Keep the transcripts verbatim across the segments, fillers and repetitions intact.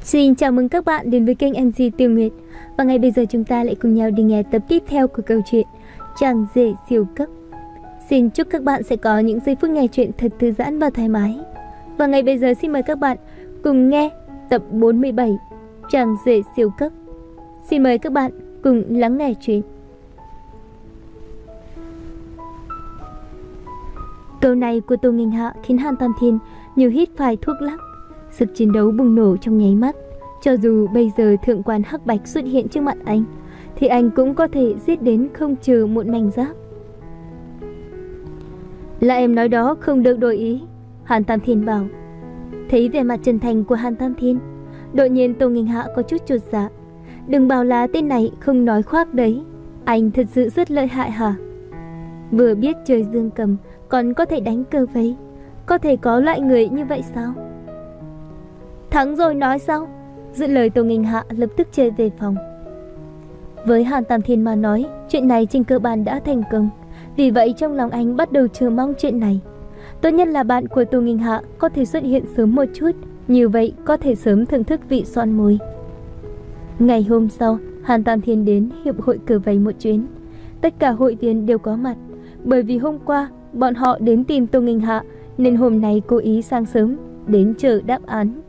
Xin chào mừng các bạn đến với kênh em xê Tiêu Nguyệt. Và ngay bây giờ chúng ta lại cùng nhau đi nghe tập tiếp theo của câu chuyện Chàng rể siêu cấp. Xin chúc các bạn sẽ có những giây phút nghe chuyện thật thư giãn và thoải mái. Và ngay bây giờ xin mời các bạn cùng nghe tập bốn mươi bảy Chàng rể siêu cấp. Xin mời các bạn cùng lắng nghe chuyện. Câu này của Tô Nghênh Hạ khiến Hàn Tam Thiên như hít phải thuốc lắc. Sức chiến đấu bùng nổ trong nháy mắt. Cho dù bây giờ thượng quan Hắc Bạch xuất hiện trước mặt anh, thì anh cũng có thể giết đến không trừ một mảnh giáp. Là em nói đó không được đổi ý, Hàn Tam Thiên bảo. Thấy vẻ mặt chân thành của Hàn Tam Thiên, đột nhiên Tô Nghênh Hạ có chút chột dạ. Đừng bảo là tên này không nói khoác đấy, anh thật sự rất lợi hại hả? Vừa biết chơi dương cầm còn có thể đánh cờ vây, có thể có loại người như vậy sao? Thắng rồi nói sao? Dứt lời Tô Nghênh Hạ lập tức trở về phòng. Với Hàn Tam Thiên mà nói, chuyện này trên cơ bản đã thành công. Vì vậy trong lòng anh bắt đầu chờ mong chuyện này. Tốt nhất là bạn của Tô Nghênh Hạ có thể xuất hiện sớm một chút, như vậy có thể sớm thưởng thức vị son môi. Ngày hôm sau, Hàn Tam Thiên đến hiệp hội cờ vây một chuyến. Tất cả hội viên đều có mặt, bởi vì hôm qua bọn họ đến tìm Tô Nghênh Hạ, nên hôm nay cố ý sang sớm đến chờ đáp án.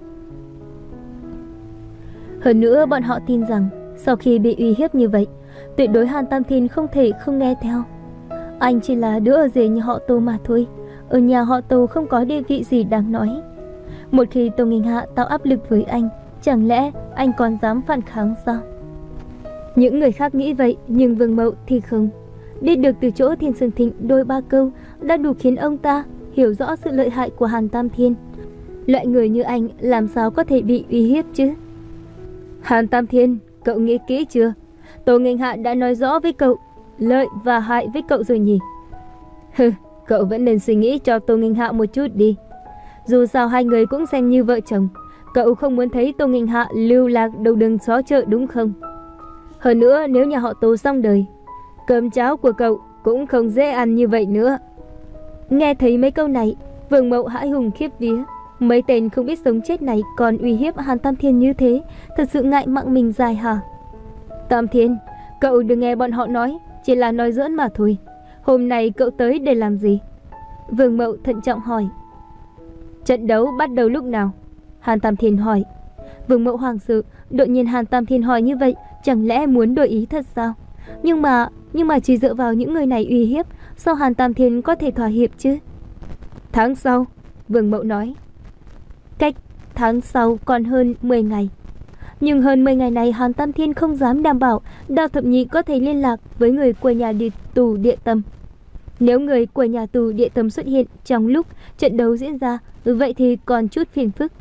Hơn nữa bọn họ tin rằng sau khi bị uy hiếp như vậy, tuyệt đối Hàn Tam Thiên không thể không nghe theo. Anh chỉ là đứa ở rể nhà họ Tô mà thôi, ở nhà họ Tô không có địa vị gì đáng nói. Một khi Tô Nghênh Hạ tạo áp lực với anh, chẳng lẽ anh còn dám phản kháng sao? Những người khác nghĩ vậy, nhưng Vương Mậu thì không. Biết được từ chỗ Thiên Sơn Thịnh đôi ba câu đã đủ khiến ông ta hiểu rõ sự lợi hại của Hàn Tam Thiên. Loại người như anh làm sao có thể bị uy hiếp chứ? Hàn Tam Thiên, cậu nghĩ kỹ chưa? Tô Nghênh Hạ đã nói rõ với cậu lợi và hại với cậu rồi nhỉ? Hừ, cậu vẫn nên suy nghĩ cho Tô Nghênh Hạ một chút đi. Dù sao hai người cũng xem như vợ chồng. Cậu không muốn thấy Tô Nghênh Hạ lưu lạc đầu đường xó chợ đúng không? Hơn nữa nếu nhà họ Tô xong đời, cơm cháo của cậu cũng không dễ ăn như vậy nữa. Nghe thấy mấy câu này, Vương Mậu hãi hùng khiếp vía. Mấy tên không biết sống chết này còn uy hiếp Hàn Tam Thiên như thế, thật sự ngại mạng mình dài hả? Tam Thiên, cậu đừng nghe bọn họ nói, chỉ là nói giỡn mà thôi. Hôm nay cậu tới để làm gì? Vương Mậu thận trọng hỏi. Trận đấu bắt đầu lúc nào? Hàn Tam Thiên hỏi. Vương Mậu hoảng sợ, đột nhiên Hàn Tam Thiên hỏi như vậy, chẳng lẽ muốn đổi ý thật sao? Nhưng mà, nhưng mà chỉ dựa vào những người này uy hiếp, sao Hàn Tam Thiên có thể thỏa hiệp chứ? Tháng sau, Vương Mậu nói. Cách tháng sau còn hơn mười ngày. Nhưng hơn mười ngày này Hàn Tam Thiên không dám đảm bảo Đào Thập Nhị có thể liên lạc với người của nhà địa tù Địa Tâm. Nếu người của nhà tù Địa Tâm xuất hiện trong lúc trận đấu diễn ra, vậy thì còn chút phiền phức.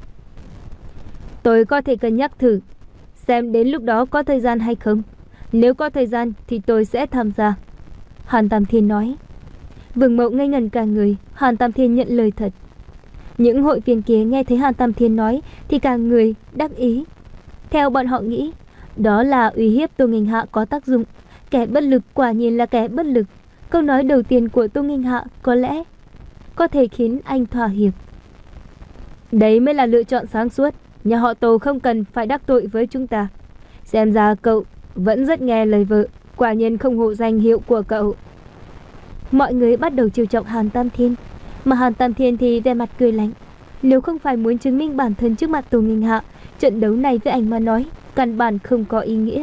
Tôi có thể cân nhắc thử, xem đến lúc đó có thời gian hay không. Nếu có thời gian thì tôi sẽ tham gia, Hàn Tam Thiên nói. Vương Mậu ngây ngẩn cả người. Hàn Tam Thiên nhận lời thật. Những hội viên kia nghe thấy Hàn Tam Thiên nói thì cả người đắc ý. Theo bọn họ nghĩ, đó là uy hiếp Tô Nghênh Hạ có tác dụng. Kẻ bất lực quả nhiên là kẻ bất lực. Câu nói đầu tiên của Tô Nghênh Hạ có lẽ có thể khiến anh thỏa hiệp. Đấy mới là lựa chọn sáng suốt. Nhà họ Tô không cần phải đắc tội với chúng ta. Xem ra cậu vẫn rất nghe lời vợ, quả nhiên không hộ danh hiệu của cậu. Mọi người bắt đầu trêu chọc Hàn Tam Thiên, mà Hàn Tam Thiên thì vẻ mặt cười lạnh. Nếu không phải muốn chứng minh bản thân trước mặt Tô Nghênh Hạ, trận đấu này với anh mà nói căn bản không có ý nghĩa.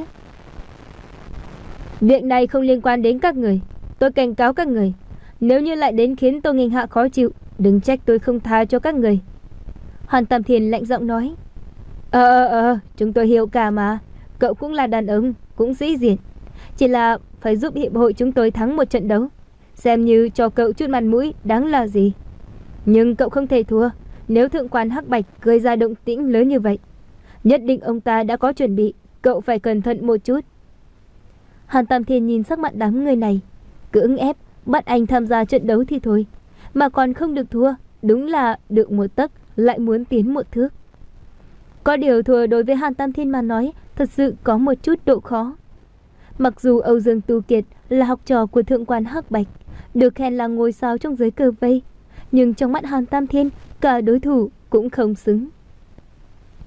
Việc này không liên quan đến các người. Tôi cảnh cáo các người, nếu như lại đến khiến Tô Nghênh Hạ khó chịu, đừng trách tôi không tha cho các người. Hàn Tam Thiên lạnh giọng nói. Ờ ờ ờ chúng tôi hiểu cả mà. Cậu cũng là đàn ông, cũng sĩ diện. Chỉ là phải giúp hiệp hội chúng tôi thắng một trận đấu, xem như cho cậu chút mặt mũi đáng là gì. Nhưng cậu không thể thua. Nếu thượng quan Hắc Bạch gây ra động tĩnh lớn như vậy, nhất định ông ta đã có chuẩn bị. Cậu phải cẩn thận một chút. Hàn Tam Thiên nhìn sắc mặt đám người này, cưỡng ép bắt anh tham gia trận đấu thì thôi, mà còn không được thua. Đúng là được một tấc lại muốn tiến một thước. Có điều thua đối với Hàn Tam Thiên mà nói thật sự có một chút độ khó. Mặc dù Âu Dương Tu Kiệt là học trò của thượng quan Hắc Bạch, được khen là ngôi sao trong giới cờ vây, nhưng trong mắt Hàn Tam Thiên, cả đối thủ cũng không xứng.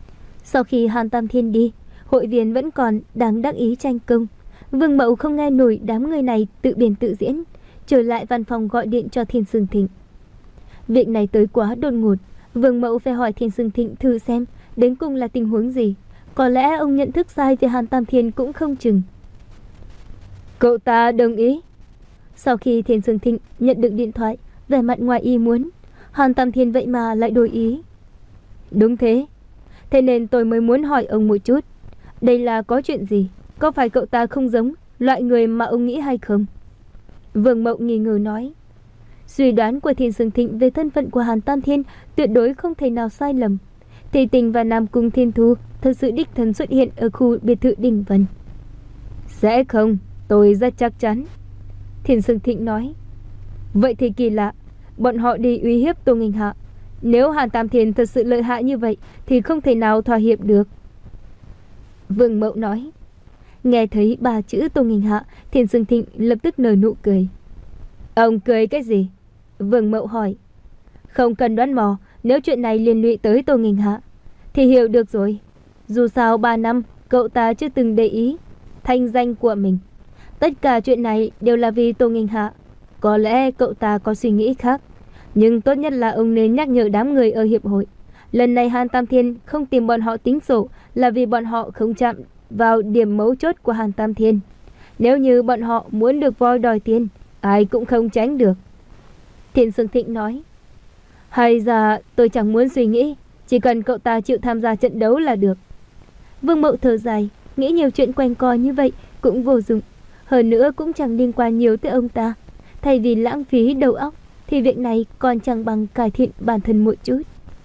Sau khi Hàn Tam Thiên đi, hội viên vẫn còn đang đắc ý tranh công. Vương Mậu không nghe nổi đám người này tự biên tự diễn, trở lại văn phòng gọi điện cho Thiên Sương Thịnh. Việc này tới quá đột ngột, Vương Mậu phải hỏi Thiên Sương Thịnh thử xem đến cùng là tình huống gì. Có lẽ ông nhận thức sai về Hàn Tam Thiên cũng không chừng. Cậu ta đồng ý. Sau khi Thiên Sương Thịnh nhận được điện thoại, vẻ mặt ngoài ý muốn, Hàn Tam Thiên vậy mà lại đổi ý. Đúng thế. Thế nên tôi mới muốn hỏi ông một chút. Đây là có chuyện gì? Có phải cậu ta không giống loại người mà ông nghĩ hay không? Vương Mậu nghi ngờ nói. Suy đoán của Thiên Sương Thịnh về thân phận của Hàn Tam Thiên tuyệt đối không thể nào sai lầm. Thị Tình và Nam Cung Thiên Thu thật sự đích thân xuất hiện ở khu biệt thự Đình Vân. Sẽ không, tôi rất chắc chắn. Thiên Sương Thịnh nói. Vậy thì kỳ lạ, bọn họ đi uy hiếp Tô Nghênh Hạ. Nếu Hàn Tam Thiên thật sự lợi hại như vậy thì không thể nào thỏa hiệp được. Vương Mậu nói. Nghe thấy ba chữ Tô Nghênh Hạ, Thiên Sương Thịnh lập tức nở nụ cười. Ông cười cái gì? Vương Mậu hỏi. Không cần đoán mò, nếu chuyện này liên lụy tới Tô Nghênh Hạ thì hiểu được rồi. Dù sao ba năm cậu ta chưa từng để ý thanh danh của mình. Tất cả chuyện này đều là vì Tô Nghênh Hạ. Có lẽ cậu ta có suy nghĩ khác, nhưng tốt nhất là ông nên nhắc nhở đám người ở hiệp hội. Lần này Hàn Tam Thiên không tìm bọn họ tính sổ là vì bọn họ không chạm vào điểm mấu chốt của Hàn Tam Thiên. Nếu như bọn họ muốn được voi đòi tiền, ai cũng không tránh được. Thiên Sương Thịnh nói. Hay ra tôi chẳng muốn suy nghĩ, chỉ cần cậu ta chịu tham gia trận đấu là được. Vương Mậu thở dài, nghĩ nhiều chuyện quanh co như vậy cũng vô dụng. Hơn nữa cũng chẳng liên quan nhiều tới ông ta. Thay vì lãng phí đầu óc thì việc này còn chẳng bằng cải thiện bản thân một chút.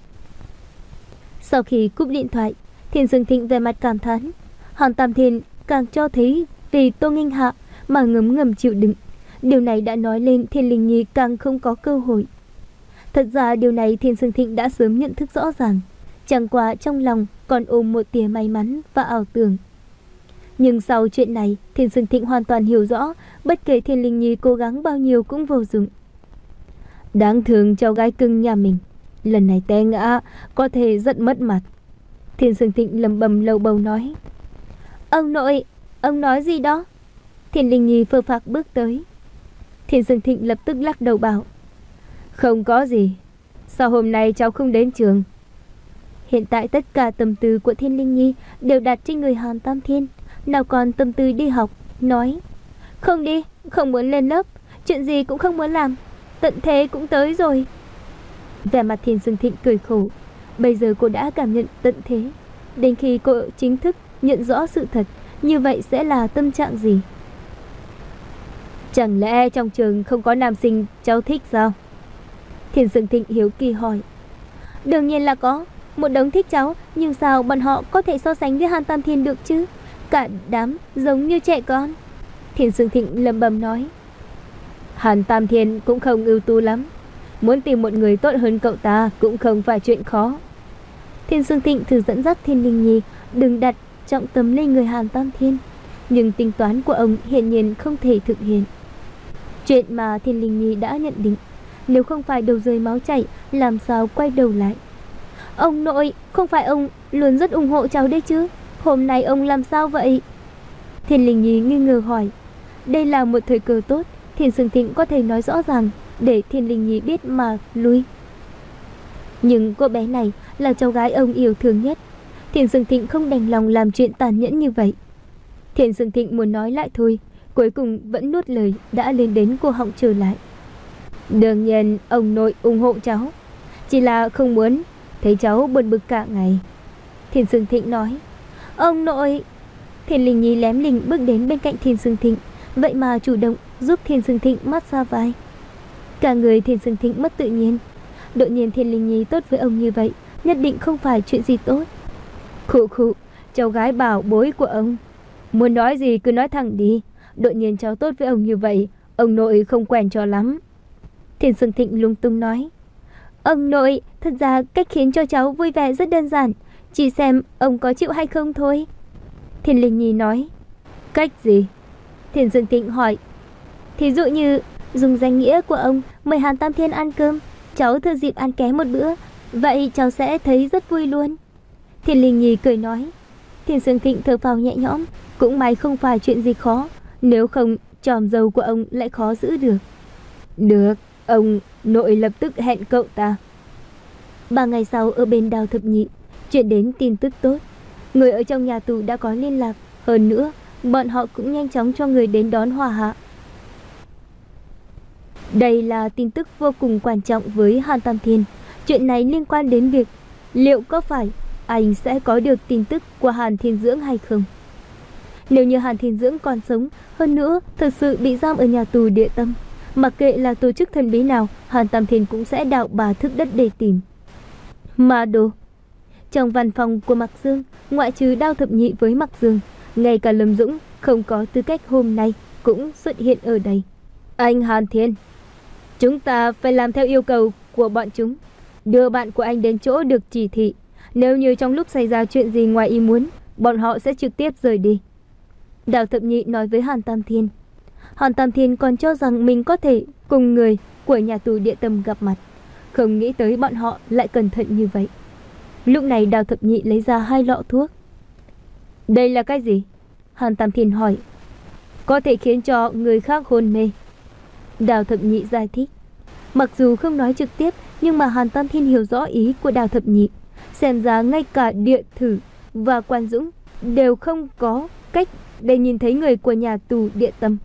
Sau khi cúp điện thoại, Thiên Sương Thịnh về mặt cảm thán. Hàn Tam Thiên càng cho thấy vì Tô Nghênh Hạ mà ngấm ngầm chịu đựng. Điều này đã nói lên Thiên Linh Nhi càng không có cơ hội. Thật ra điều này Thiên Sương Thịnh đã sớm nhận thức rõ ràng, chẳng qua trong lòng còn ôm một tia may mắn và ảo tưởng. Nhưng sau chuyện này, Thiên Sương Thịnh hoàn toàn hiểu rõ, bất kể Thiên Linh Nhi cố gắng bao nhiêu cũng vô dụng. Đáng thương cháu gái cưng nhà mình, lần này té ngã có thể rất mất mặt. Thiên Sương Thịnh lầm bầm lầu bầu nói. Ông nội, ông nói gì đó? Thiên Linh Nhi phơ phạc bước tới. Thiên Sương Thịnh lập tức lắc đầu bảo. Không có gì, sao hôm nay cháu không đến trường? Hiện tại tất cả tâm tư của Thiên Linh Nhi đều đặt trên người Hàn Tam Thiên, nào còn tâm tư đi học. Nói không đi, không muốn lên lớp, chuyện gì cũng không muốn làm, tận thế cũng tới rồi. Vẻ mặt Thiên Sương Thịnh cười khổ. Bây giờ cô đã cảm nhận tận thế, đến khi cô chính thức nhận rõ sự thật, như vậy sẽ là tâm trạng gì? Chẳng lẽ trong trường không có nam sinh cháu thích sao? Thiên Sương Thịnh hiếu kỳ hỏi. Đương nhiên là có, một đống thích cháu, nhưng sao bọn họ có thể so sánh với Hàn Tam Thiên được chứ? Cả đám giống như trẻ con. Thiên Sương Thịnh lẩm bẩm nói. Hàn Tam Thiên cũng không ưu tú lắm, muốn tìm một người tốt hơn cậu ta cũng không phải chuyện khó. Thiên Sương Thịnh thử dẫn dắt Thiên Linh Nhi đừng đặt trọng tâm lên người Hàn Tam Thiên, nhưng tính toán của ông hiển nhiên không thể thực hiện. Chuyện mà Thiên Linh Nhi đã nhận định, nếu không phải đầu rơi máu chảy, làm sao quay đầu lại? Ông nội, không phải ông luôn rất ủng hộ cháu đấy chứ? Hôm nay ông làm sao vậy? Thiên Linh Nhi nghi ngờ hỏi. Đây là một thời cơ tốt, Thiên Sương Thịnh có thể nói rõ ràng để Thiên Linh Nhi biết mà lui. Nhưng cô bé này là cháu gái ông yêu thương nhất, Thiên Sương Thịnh không đành lòng làm chuyện tàn nhẫn như vậy. Thiên Sương Thịnh muốn nói lại thôi, cuối cùng vẫn nuốt lời đã lên đến cô họng trở lại. Đương nhiên ông nội ủng hộ cháu, chỉ là không muốn thấy cháu buồn bực cả ngày. Thiên Sương Thịnh nói. Ông nội. Thiên Linh Nhi lém lỉnh bước đến bên cạnh Thiên Sương Thịnh, vậy mà chủ động giúp Thiên Sương Thịnh massage vai. Cả người Thiên Sương Thịnh mất tự nhiên. Đột nhiên Thiên Linh Nhi tốt với ông như vậy, nhất định không phải chuyện gì tốt. Khụ khụ, cháu gái bảo bối của ông, muốn nói gì cứ nói thẳng đi. Đột nhiên cháu tốt với ông như vậy, ông nội không quen cho lắm. Thiên Sương Thịnh lung tung nói. Ông nội, thật ra cách khiến cho cháu vui vẻ rất đơn giản, chỉ xem ông có chịu hay không thôi. Thiên Linh Nhi nói. Cách gì? Thiên Sương Thịnh hỏi. Thí dụ như dùng danh nghĩa của ông mời Hàn Tam Thiên ăn cơm, cháu thừa dịp ăn ké một bữa, vậy cháu sẽ thấy rất vui luôn. Thiên Linh Nhi cười nói. Thiên Sương Thịnh thở phào nhẹ nhõm, cũng may không phải chuyện gì khó, nếu không tròm dâu của ông lại khó giữ được. Được, ông nội lập tức hẹn cậu ta. Ba ngày sau ở bên Đào Thập Nhị chuyển đến tin tức tốt. Người ở trong nhà tù đã có liên lạc, hơn nữa bọn họ cũng nhanh chóng cho người đến đón Hòa Hạ. Đây là tin tức vô cùng quan trọng với Hàn Tam Thiên. Chuyện này liên quan đến việc liệu có phải anh sẽ có được tin tức của Hàn Thiên Dưỡng hay không. Nếu như Hàn Thiên Dưỡng còn sống, hơn nữa thật sự bị giam ở nhà tù Địa Tâm, mặc kệ là tổ chức thần bí nào, Hàn Tam Thiên cũng sẽ đào bà thức đất để tìm. Mà đồ. Trong văn phòng của Mạc Dương, ngoại trừ Đao Thập Nhị với Mạc Dương, ngay cả Lâm Dũng không có tư cách hôm nay cũng xuất hiện ở đây. Anh Hàn Thiên, chúng ta phải làm theo yêu cầu của bọn chúng, đưa bạn của anh đến chỗ được chỉ thị. Nếu như trong lúc xảy ra chuyện gì ngoài ý muốn, bọn họ sẽ trực tiếp rời đi. Đào Thập Nhị nói với Hàn Tam Thiên. Hàn Tam Thiên còn cho rằng mình có thể cùng người của nhà tù Địa Tâm gặp mặt, không nghĩ tới bọn họ lại cẩn thận như vậy. Lúc này Đào Thập Nhị lấy ra hai lọ thuốc. Đây là cái gì? Hàn Tam Thiên hỏi. Có thể khiến cho người khác hôn mê. Đào Thập Nhị giải thích. Mặc dù không nói trực tiếp, nhưng mà Hàn Tam Thiên hiểu rõ ý của Đào Thập Nhị. Xem ra ngay cả Địa Thử và Quan Dũng đều không có cách để nhìn thấy người của nhà tù Địa Tâm.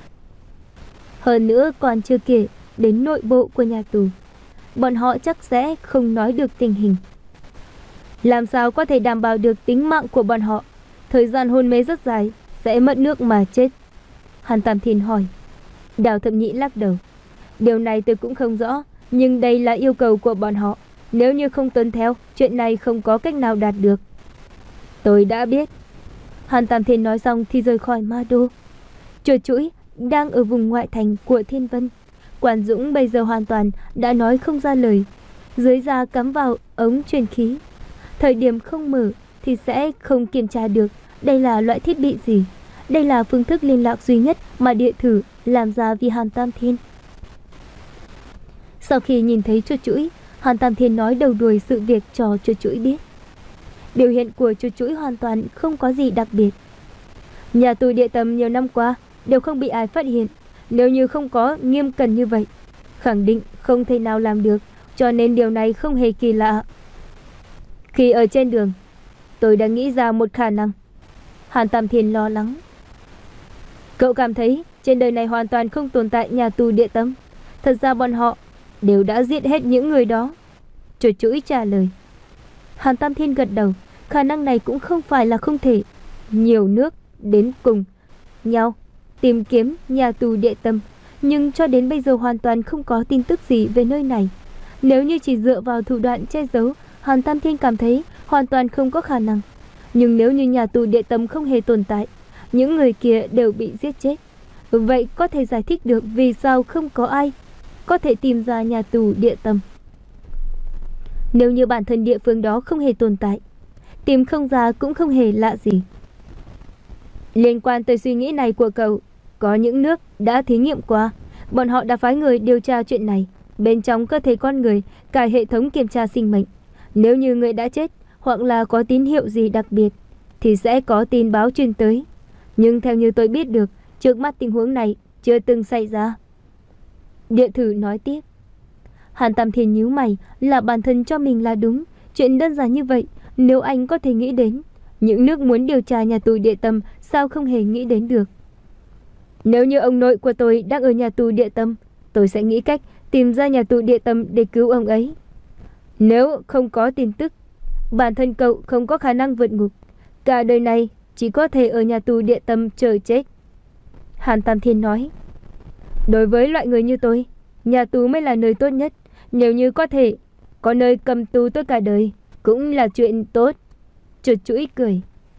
Hơn nữa còn chưa kể đến nội bộ của nhà tù, bọn họ chắc sẽ không nói được tình hình. Làm sao có thể đảm bảo được tính mạng của bọn họ? Thời gian hôn mê rất dài, sẽ mất nước mà chết. Hàn Tam Thiên hỏi. Đào Thập Nhị lắc đầu. Điều này tôi cũng không rõ, nhưng đây là yêu cầu của bọn họ. Nếu như không tuân theo, chuyện này không có cách nào đạt được. Tôi đã biết. Hàn Tam Thiên nói xong thì rời khỏi Ma Đô. Chuột Chũi đang ở vùng ngoại thành của Thiên Vân. Quản Dũng bây giờ hoàn toàn đã nói không ra lời. Dưới da cắm vào ống truyền khí. Thời điểm không mở thì sẽ không kiểm tra được đây là loại thiết bị gì. Đây là phương thức liên lạc duy nhất mà Địa Thử làm ra vì Hàn Tam Thiên. Sau khi nhìn thấy Chuột Chũi, Hàn Tam Thiên nói đầu đuôi sự việc cho Chuột Chũi biết. Biểu hiện của Chuột Chũi hoàn toàn không có gì đặc biệt. Nhà tù Địa Tâm nhiều năm qua đều không bị ai phát hiện. Nếu như không có nghiêm cẩn như vậy, khẳng định không thể nào làm được, cho nên điều này không hề kỳ lạ. Khi ở trên đường, tôi đã nghĩ ra một khả năng. Hàn Tam Thiên lo lắng. Cậu cảm thấy trên đời này hoàn toàn không tồn tại nhà tù Địa Tâm. Thật ra bọn họ đều đã giết hết những người đó. Chuột Chũi trả lời. Hàn Tam Thiên gật đầu. Khả năng này cũng không phải là không thể. Nhiều nước đến cùng nhau tìm kiếm nhà tù Địa Tâm, nhưng cho đến bây giờ hoàn toàn không có tin tức gì về nơi này. Nếu như chỉ dựa vào thủ đoạn che giấu, Hàn Tam Thiên cảm thấy hoàn toàn không có khả năng. Nhưng nếu như nhà tù Địa Tâm không hề tồn tại, những người kia đều bị giết chết, vậy có thể giải thích được vì sao không có ai có thể tìm ra nhà tù Địa Tâm. Nếu như bản thân địa phương đó không hề tồn tại, tìm không ra cũng không hề lạ gì. Liên quan tới suy nghĩ này của cậu, có những nước đã thí nghiệm qua. Bọn họ đã phái người điều tra chuyện này. Bên trong cơ thể con người cài hệ thống kiểm tra sinh mệnh. Nếu như người đã chết hoặc là có tín hiệu gì đặc biệt thì sẽ có tin báo truyền tới. Nhưng theo như tôi biết được, trước mắt tình huống này chưa từng xảy ra. Địa Thử nói tiếp. Hàn Tam Thiên nhíu mày, là bản thân cho mình là đúng. Chuyện đơn giản như vậy, nếu anh có thể nghĩ đến, những nước muốn điều tra nhà tù Địa Tâm sao không hề nghĩ đến được. Nếu như ông nội của tôi đang ở nhà tù Địa Tâm, tôi sẽ nghĩ cách tìm ra nhà tù Địa Tâm để cứu ông ấy. Nếu không có tin tức, bản thân cậu không có khả năng vượt ngục. Cả đời này chỉ có thể ở nhà tù Địa Tâm chờ chết. Hàn Tam Thiên nói. Đối với loại người như tôi, nhà tù mới là nơi tốt nhất. Nếu như có thể có nơi cầm tù tôi cả đời, cũng là chuyện tốt. Chuột Chũi cười.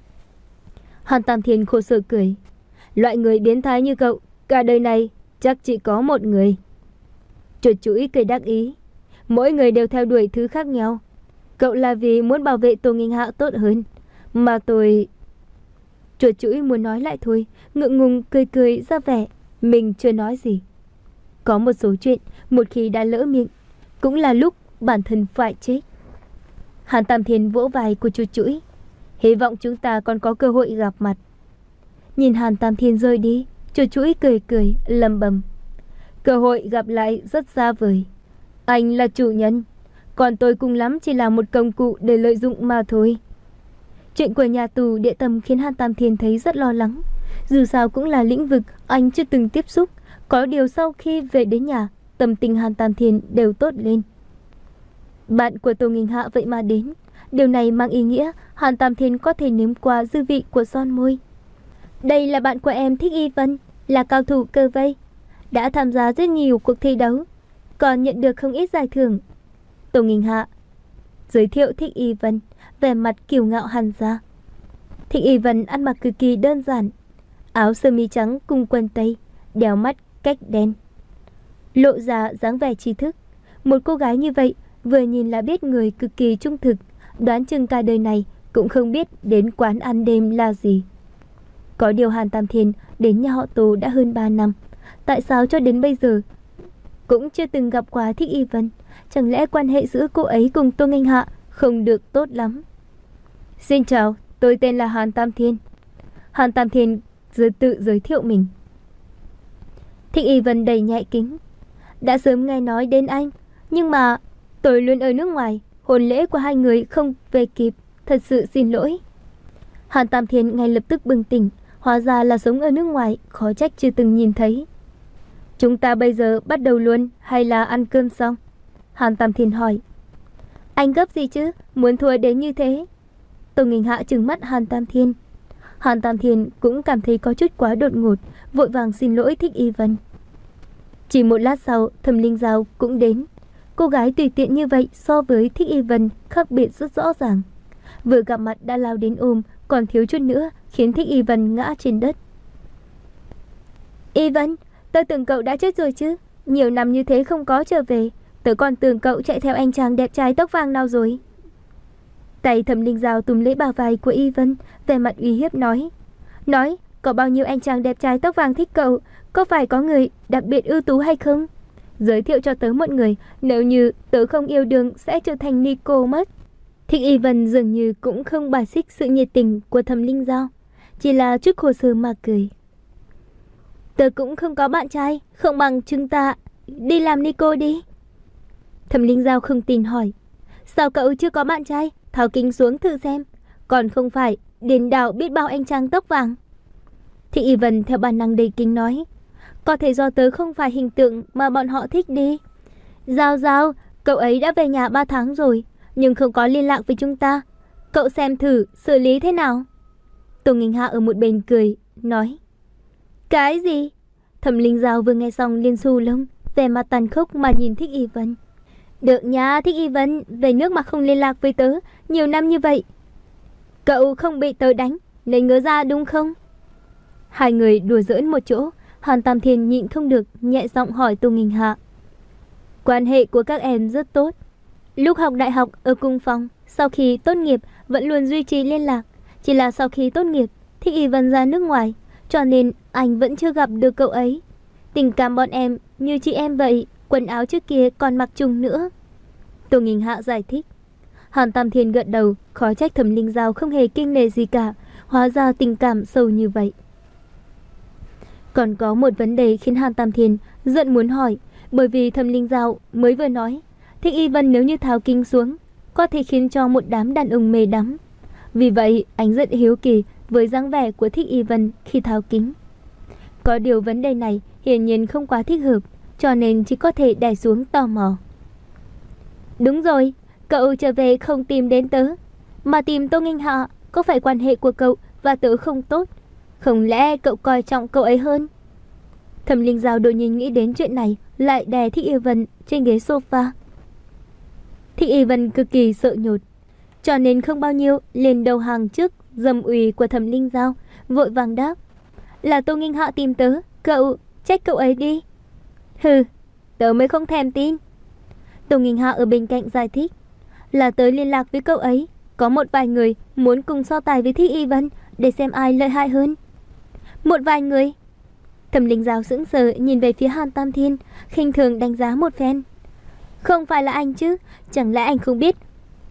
Hàn Tam Thiên khổ sở cười. Loại người biến thái như cậu, cả đời này chắc chỉ có một người. Chuột Chũi cười đắc ý. Mỗi người đều theo đuổi thứ khác nhau. Cậu là vì muốn bảo vệ Tô Nghinh Hạ tốt hơn, mà tôi... Chuột Chũi muốn nói lại thôi, ngượng ngùng cười cười ra vẻ mình chưa nói gì. Có một số chuyện một khi đã lỡ miệng, cũng là lúc bản thân phải chết. Hàn Tam Thiên vỗ vai của Chu Chuỗi. Hy vọng chúng ta còn có cơ hội gặp mặt. Nhìn Hàn Tam Thiên rời đi, Chu Chuỗi cười cười lẩm bẩm. Cơ hội gặp lại rất xa vời. Anh là chủ nhân, còn tôi cùng lắm chỉ là một công cụ để lợi dụng mà thôi. Chuyện của nhà tù địa tâm khiến Hàn Tam Thiên thấy rất lo lắng. Dù sao cũng là lĩnh vực anh chưa từng tiếp xúc. Có điều sau khi về đến nhà, tâm tình Hàn Tam Thiên đều tốt lên. Bạn của Tô Nghinh Hạ vậy mà đến. Điều này mang ý nghĩa Hàn Tam Thiên có thể nếm qua dư vị của son môi. Đây là bạn của em Thích Y Vân, là cao thủ cờ vây, đã tham gia rất nhiều cuộc thi đấu, còn nhận được không ít giải thưởng. Tô Nghinh Hạ giới thiệu Thích Y Vân, vẻ mặt kiêu ngạo hằn ra. Thích Y Vân ăn mặc cực kỳ đơn giản, áo sơ mi trắng cùng quần tây, đeo mắt cách đen, lộ ra dáng vẻ trí thức. Một cô gái như vậy vừa nhìn là biết người cực kỳ trung thực, đoán chừng cả đời này cũng không biết đến quán ăn đêm là gì. Có điều Hàn Tam Thiên đến nhà họ Tô đã hơn ba năm, tại sao cho đến bây giờ cũng chưa từng gặp qua Thích Y Vân? Chẳng lẽ quan hệ giữa cô ấy cùng Tô Nghinh Hạ không được tốt lắm? Xin chào, tôi tên là Hàn Tam Thiên. Hàn Tam Thiên giới tự giới thiệu mình. Thích Y Vân đầy nhạy kính. Đã sớm nghe nói đến anh, nhưng mà tôi luôn ở nước ngoài, hôn lễ của hai người không về kịp, thật sự xin lỗi. Hàn Tam Thiên ngay lập tức bừng tỉnh, hóa ra là sống ở nước ngoài, khó trách chưa từng nhìn thấy. Chúng ta bây giờ bắt đầu luôn hay là ăn cơm xong? Hàn Tam Thiên hỏi. Anh gấp gì chứ, muốn thua đến như thế? Tô Nghinh Hạ trừng mắt Hàn Tam Thiên. Hàn Tam Thiên cũng cảm thấy có chút quá đột ngột, vội vàng xin lỗi Thích Y Vân. Chỉ một lát sau, Thẩm Linh Giao cũng đến. Cô gái tùy tiện như vậy so với Thích Y Vân khác biệt rất rõ ràng. Vừa gặp mặt đã lao đến ôm, còn thiếu chút nữa khiến Thích Y Vân ngã trên đất. Y Vân, tôi tưởng cậu đã chết rồi chứ. Nhiều năm như thế không có trở về, tớ còn tưởng cậu chạy theo anh chàng đẹp trai tóc vàng nào rồi. Tay Thẩm Linh Giao túm lấy bả vai của Y Vân, vẻ mặt uy hiếp nói. Nói, có bao nhiêu anh chàng đẹp trai tóc vàng thích cậu, có phải có người đặc biệt ưu tú hay không? Giới thiệu cho tớ một người, nếu như tớ không yêu đương sẽ trở thành Nico mất. Thích Y Vân dường như cũng không bài xích sự nhiệt tình của Thẩm Linh Giao, chỉ là chút khổ sở mà cười. Tớ cũng không có bạn trai, không bằng chúng ta đi làm Nico đi. Thẩm Linh Giao không tin hỏi. Sao cậu chưa có bạn trai? Tháo kính xuống thử xem. Còn không phải điền đảo biết bao anh chàng tóc vàng. Thích Y Vân theo bản năng đầy kính nói. Có thể do tớ không phải hình tượng mà bọn họ thích đi. Giao Giao, cậu ấy đã về nhà ba tháng rồi, nhưng không có liên lạc với chúng ta. Cậu xem thử xử lý thế nào? Tô Nghinh Hạ ở một bên cười, nói. Cái gì? Thẩm Linh Giao vừa nghe xong liền xù lông, vẻ mặt tàn khốc mà nhìn Thích Y Vân. Được nha, Thích Y Vân, về nước mà không liên lạc với tớ nhiều năm như vậy. Cậu không bị tớ đánh nên ngớ ra đúng không? Hai người đùa giỡn một chỗ, Hàn Tam Thiên nhịn không được, nhẹ giọng hỏi Tô Nghinh Hạ. Quan hệ của các em rất tốt. Lúc học đại học ở cùng phòng, sau khi tốt nghiệp vẫn luôn duy trì liên lạc. Chỉ là sau khi tốt nghiệp, Thích Y Vân ra nước ngoài, cho nên anh vẫn chưa gặp được cậu ấy. Tình cảm bọn em như chị em vậy, quần áo trước kia còn mặc chung nữa. Tô Nghinh Hạ giải thích. Hàn Tam Thiên gật đầu, khó trách Thẩm Linh Giao không hề kinh nể gì cả, hóa ra tình cảm sâu như vậy. Còn có một vấn đề khiến Hàn Tam Thiên giận muốn hỏi, bởi vì Thẩm Linh Giao mới vừa nói, Thích Y Vân nếu như tháo kính xuống, có thể khiến cho một đám đàn ông mê đắm. Vì vậy, anh rất hiếu kỳ với dáng vẻ của Thích Y Vân khi tháo kính. Có điều vấn đề này hiển nhiên không quá thích hợp, cho nên chỉ có thể đè xuống tò mò. Đúng rồi, cậu trở về không tìm đến tớ, mà tìm Tô Nghinh Hạ, có phải quan hệ của cậu và tớ không tốt? Không lẽ cậu coi trọng cậu ấy hơn? Thẩm Linh Giao đột nhiên nghĩ đến chuyện này, lại đè Thích Y Vân trên ghế sofa. Thích Y Vân cực kỳ sợ nhột, cho nên không bao nhiêu liền đầu hàng trước dâm uy của Thẩm Linh Giao, vội vàng đáp. Là Tô Nghinh Hạ tìm tớ, cậu trách cậu ấy đi. Hừ, tớ mới không thèm tin. Tô Nghinh Hạ ở bên cạnh giải thích. Là tớ liên lạc với cậu ấy, có một vài người muốn cùng so tài với Thích Y Vân để xem ai lợi hại hơn. Một vài người? Thẩm Linh Giao sững sờ nhìn về phía Hàn Tam Thiên, khinh thường đánh giá một phen. Không phải là anh chứ, chẳng lẽ anh không biết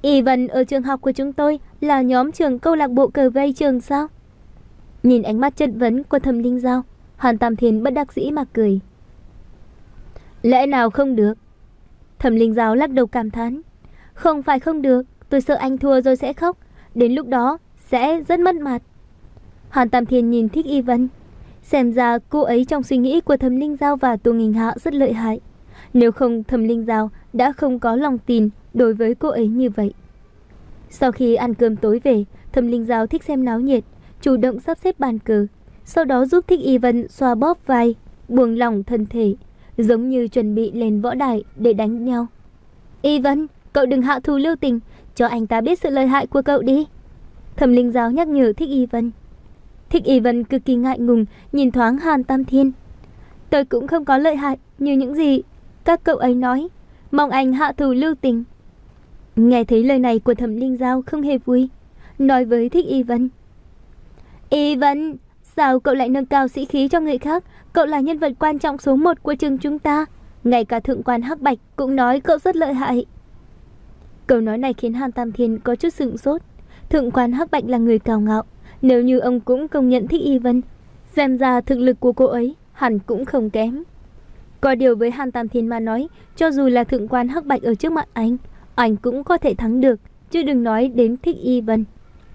Y Vân ở trường học của chúng tôi là nhóm trưởng câu lạc bộ cờ vây trường sao? Nhìn ánh mắt chất vấn của Thẩm Linh Giao, Hàn Tam Thiên bất đắc dĩ mà cười. Lẽ nào không được? Thẩm Linh Giao lắc đầu cảm thán. Không phải không được, tôi sợ anh thua rồi sẽ khóc, đến lúc đó sẽ rất mất mặt. Hàn Tam Thiên nhìn Thích Y Vân, xem ra cô ấy trong suy nghĩ của Thẩm Linh Giao và Tô Nghinh Hạ rất lợi hại. Nếu không, Thẩm Linh Giao đã không có lòng tin đối với cô ấy như vậy. Sau khi ăn cơm tối về, Thẩm Linh Giao thích xem náo nhiệt, chủ động sắp xếp bàn cờ, sau đó giúp Thích Y Vân xoa bóp vai, buông lỏng thân thể, giống như chuẩn bị lên võ đài để đánh nhau. Y Vân, cậu đừng hạ thù lưu tình, cho anh ta biết sự lợi hại của cậu đi. Thẩm Linh Giao nhắc nhở Thích Y Vân. Thích Y Vân cực kỳ ngại ngùng nhìn thoáng Hàn Tam Thiên. Tôi cũng không có lợi hại như những gì các cậu ấy nói, mong anh hạ thù lưu tình. Nghe thấy lời này của Thẩm Linh Giao không hề vui, nói với Thích Y Vân. Y Vân, sao cậu lại nâng cao sĩ khí cho người khác? Cậu là nhân vật quan trọng số một của trường chúng ta. Ngay cả thượng quan Hắc Bạch cũng nói cậu rất lợi hại. Câu nói này khiến Hàn Tam Thiên có chút sửng sốt. Thượng quan Hắc Bạch là người cao ngạo, nếu như ông cũng công nhận Thích Y Vân, xem ra thực lực của cô ấy hẳn cũng không kém. Có điều với Hàn Tam Thiên mà nói, cho dù là thượng quan Hắc Bạch ở trước mặt anh, anh cũng có thể thắng được, chứ đừng nói đến Thích Y Vân.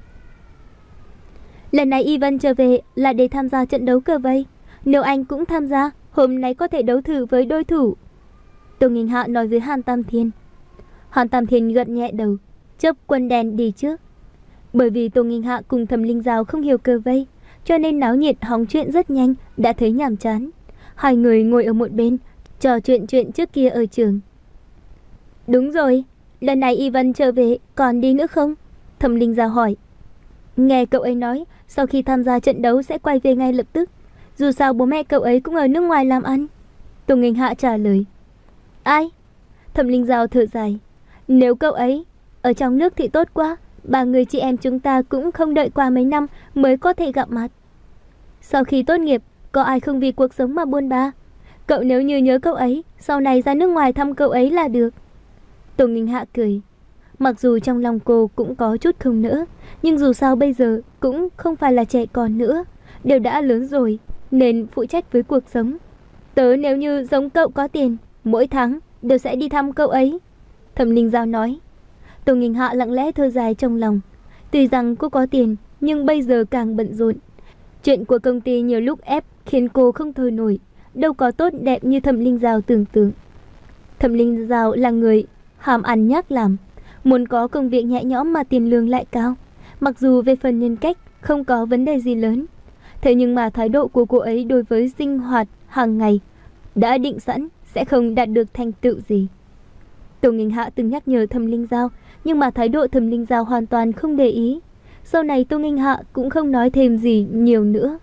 Lần này Y Vân trở về là để tham gia trận đấu cờ vây. Nếu anh cũng tham gia, hôm nay có thể đấu thử với đối thủ. Tô Nghinh Hạ nói với Hàn Tam Thiên. Hàn Tam Thiên gật nhẹ đầu, chớp quân đèn đi trước. Bởi vì Tô Nghinh Hạ cùng Thẩm Linh Giao không hiểu cờ vây, cho nên náo nhiệt hóng chuyện rất nhanh, đã thấy nhàm chán. Hai người ngồi ở một bên, trò chuyện chuyện trước kia ở trường. Đúng rồi, lần này Y Vân trở về còn đi nữa không? Thẩm Linh Giao hỏi. Nghe cậu ấy nói, sau khi tham gia trận đấu sẽ quay về ngay lập tức. Dù sao bố mẹ cậu ấy cũng ở nước ngoài làm ăn. Tô Nghinh Hạ trả lời. Ai? Thẩm Linh Giao thở dài. Nếu cậu ấy ở trong nước thì tốt quá, ba người chị em chúng ta cũng không đợi qua mấy năm mới có thể gặp mặt. Sau khi tốt nghiệp, có ai không vì cuộc sống mà buôn ba? Cậu nếu như nhớ cậu ấy, sau này ra nước ngoài thăm cậu ấy là được. Tô Nghinh Hạ cười. Mặc dù trong lòng cô cũng có chút không nỡ, nhưng dù sao bây giờ cũng không phải là trẻ con nữa, đều đã lớn rồi, nên phụ trách với cuộc sống. Tớ nếu như giống cậu có tiền, mỗi tháng đều sẽ đi thăm cậu ấy. Thẩm Linh Giao nói. Tô Nghinh Hạ lặng lẽ thở dài trong lòng. Tuy rằng cô có tiền, nhưng bây giờ càng bận rộn. Chuyện của công ty nhiều lúc ép khiến cô không thở nổi, đâu có tốt đẹp như Thẩm Linh Giao tưởng tượng. Thẩm Linh Giao là người hàm ăn nhác làm, muốn có công việc nhẹ nhõm mà tiền lương lại cao. Mặc dù về phần nhân cách không có vấn đề gì lớn, thế nhưng mà thái độ của cô ấy đối với sinh hoạt hàng ngày đã định sẵn sẽ không đạt được thành tựu gì. Tô Nghinh Hạ từng nhắc nhở Thẩm Linh Giao, nhưng mà thái độ Thẩm Linh Giao hoàn toàn không để ý. Sau này Tô Nghinh Hạ cũng không nói thêm gì nhiều nữa.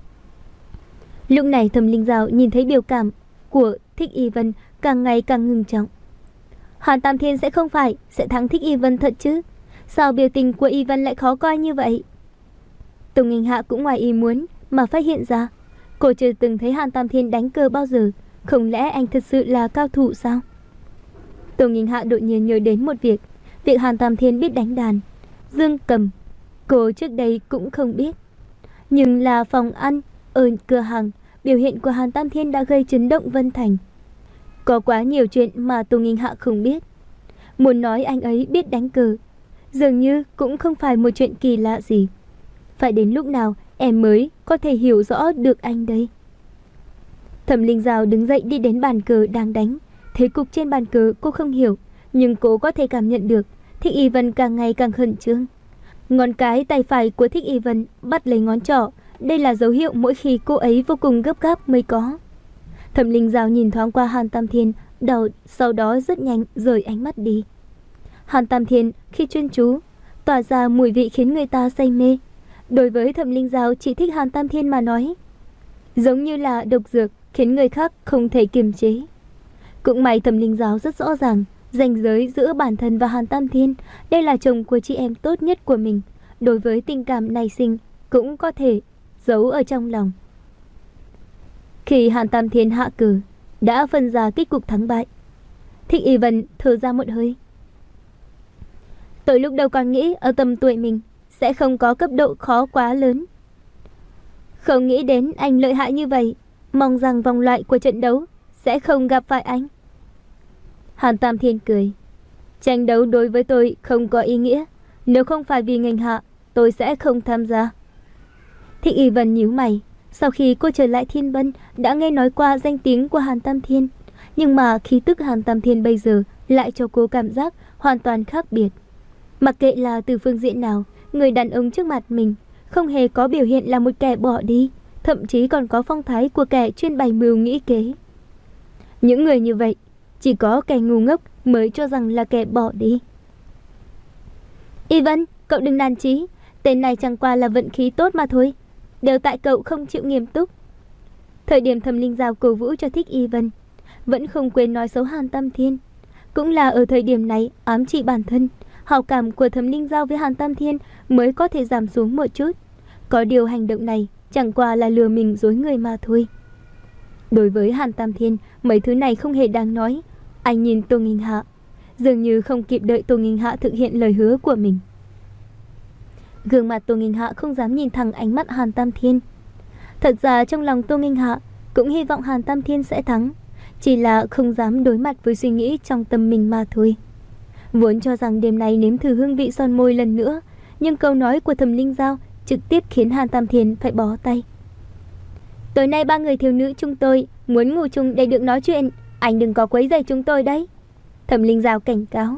Lúc này Thẩm Linh Giao nhìn thấy biểu cảm của Thích Y Vân càng ngày càng ngưng trọng. Hàn Tam Thiên sẽ không phải sẽ thắng Thích Y Vân thật chứ? Sao biểu tình của Y Vân lại khó coi như vậy? Tô Nghinh Hạ cũng ngoài ý muốn mà phát hiện ra, cô chưa từng thấy Hàn Tam Thiên đánh cờ bao giờ. Không lẽ anh thật sự là cao thủ sao? Tô Nghinh Hạ đột nhiên nhớ đến một việc. Việc Hàn Tam Thiên biết đánh đàn, dương cầm, cô trước đây cũng không biết. Nhưng là phòng ăn, ở cửa hàng, biểu hiện của Hàn Tam Thiên đã gây chấn động Vân Thành. Có quá nhiều chuyện mà Tô Nghinh Hạ không biết. Muốn nói anh ấy biết đánh cờ, dường như cũng không phải một chuyện kỳ lạ gì. Phải đến lúc nào em mới có thể hiểu rõ được anh đây? Thẩm Linh Giao đứng dậy đi đến bàn cờ đang đánh. Thế cục trên bàn cờ cô không hiểu, nhưng cô có thể cảm nhận được Thích Y Vân càng ngày càng khẩn trương. Ngón cái tay phải của Thích Y Vân bắt lấy ngón trỏ. Đây là dấu hiệu mỗi khi cô ấy vô cùng gấp gáp mới có. Thẩm Linh Giao nhìn thoáng qua Hàn Tam Thiên, đầu sau đó rất nhanh rời ánh mắt đi. Hàn Tam Thiên khi chuyên chú tỏa ra mùi vị khiến người ta say mê. Đối với Thẩm Linh Giao chỉ thích Hàn Tam Thiên mà nói, giống như là độc dược khiến người khác không thể kiềm chế. Cũng may Thẩm Linh Giao rất rõ ràng ranh giới giữa bản thân và Hàn Tam Thiên. Đây là chồng của chị em tốt nhất của mình. Đối với tình cảm nảy sinh cũng có thể giấu ở trong lòng. Khi Hàn Tam Thiên hạ cờ, đã phân ra kết cục thắng bại. Thích Y Vân thở ra một hơi. Tôi lúc đầu còn nghĩ ở tầm tuổi mình sẽ không có cấp độ khó quá lớn. Không nghĩ đến anh lợi hại như vậy, mong rằng vòng loại của trận đấu sẽ không gặp phải anh. Hàn Tam Thiên cười. Tranh đấu đối với tôi không có ý nghĩa. Nếu không phải vì nghênh hạ, tôi sẽ không tham gia. Thích Y Vân nhíu mày. Sau khi cô trở lại Thiên Vân, đã nghe nói qua danh tiếng của Hàn Tam Thiên. Nhưng mà khí tức Hàn Tam Thiên bây giờ lại cho cô cảm giác hoàn toàn khác biệt. Mặc kệ là từ phương diện nào, người đàn ông trước mặt mình không hề có biểu hiện là một kẻ bỏ đi, thậm chí còn có phong thái của kẻ chuyên bày mưu nghĩ kế. Những người như vậy, chỉ có kẻ ngu ngốc mới cho rằng là kẻ bỏ đi. Y Vân, cậu đừng nản chí, tên này chẳng qua là vận khí tốt mà thôi, đều tại cậu không chịu nghiêm túc. Thời điểm Thẩm Linh Giao cổ vũ cho Thích Y Vân, vẫn không quên nói xấu Hàn Tam Thiên. Cũng là ở thời điểm này ám chỉ bản thân, hảo cảm của Thẩm Linh Giao với Hàn Tam Thiên mới có thể giảm xuống một chút. Có điều hành động này chẳng qua là lừa mình dối người mà thôi. Đối với Hàn Tam Thiên, mấy thứ này không hề đáng nói. Anh nhìn Tô Nghinh Hạ, dường như không kịp đợi Tô Nghinh Hạ thực hiện lời hứa của mình. Gương mặt Tô Nghinh Hạ không dám nhìn thẳng ánh mắt Hàn Tam Thiên. Thật ra trong lòng Tô Nghinh Hạ cũng hy vọng Hàn Tam Thiên sẽ thắng, chỉ là không dám đối mặt với suy nghĩ trong tâm mình mà thôi. Vốn cho rằng đêm nay nếm thử hương vị son môi lần nữa, nhưng câu nói của Thẩm Linh Giao trực tiếp khiến Hàn Tam Thiên phải bó tay. Tối nay ba người thiếu nữ chúng tôi muốn ngủ chung để được nói chuyện, anh đừng có quấy rầy chúng tôi đấy. Thẩm Linh Giao cảnh cáo.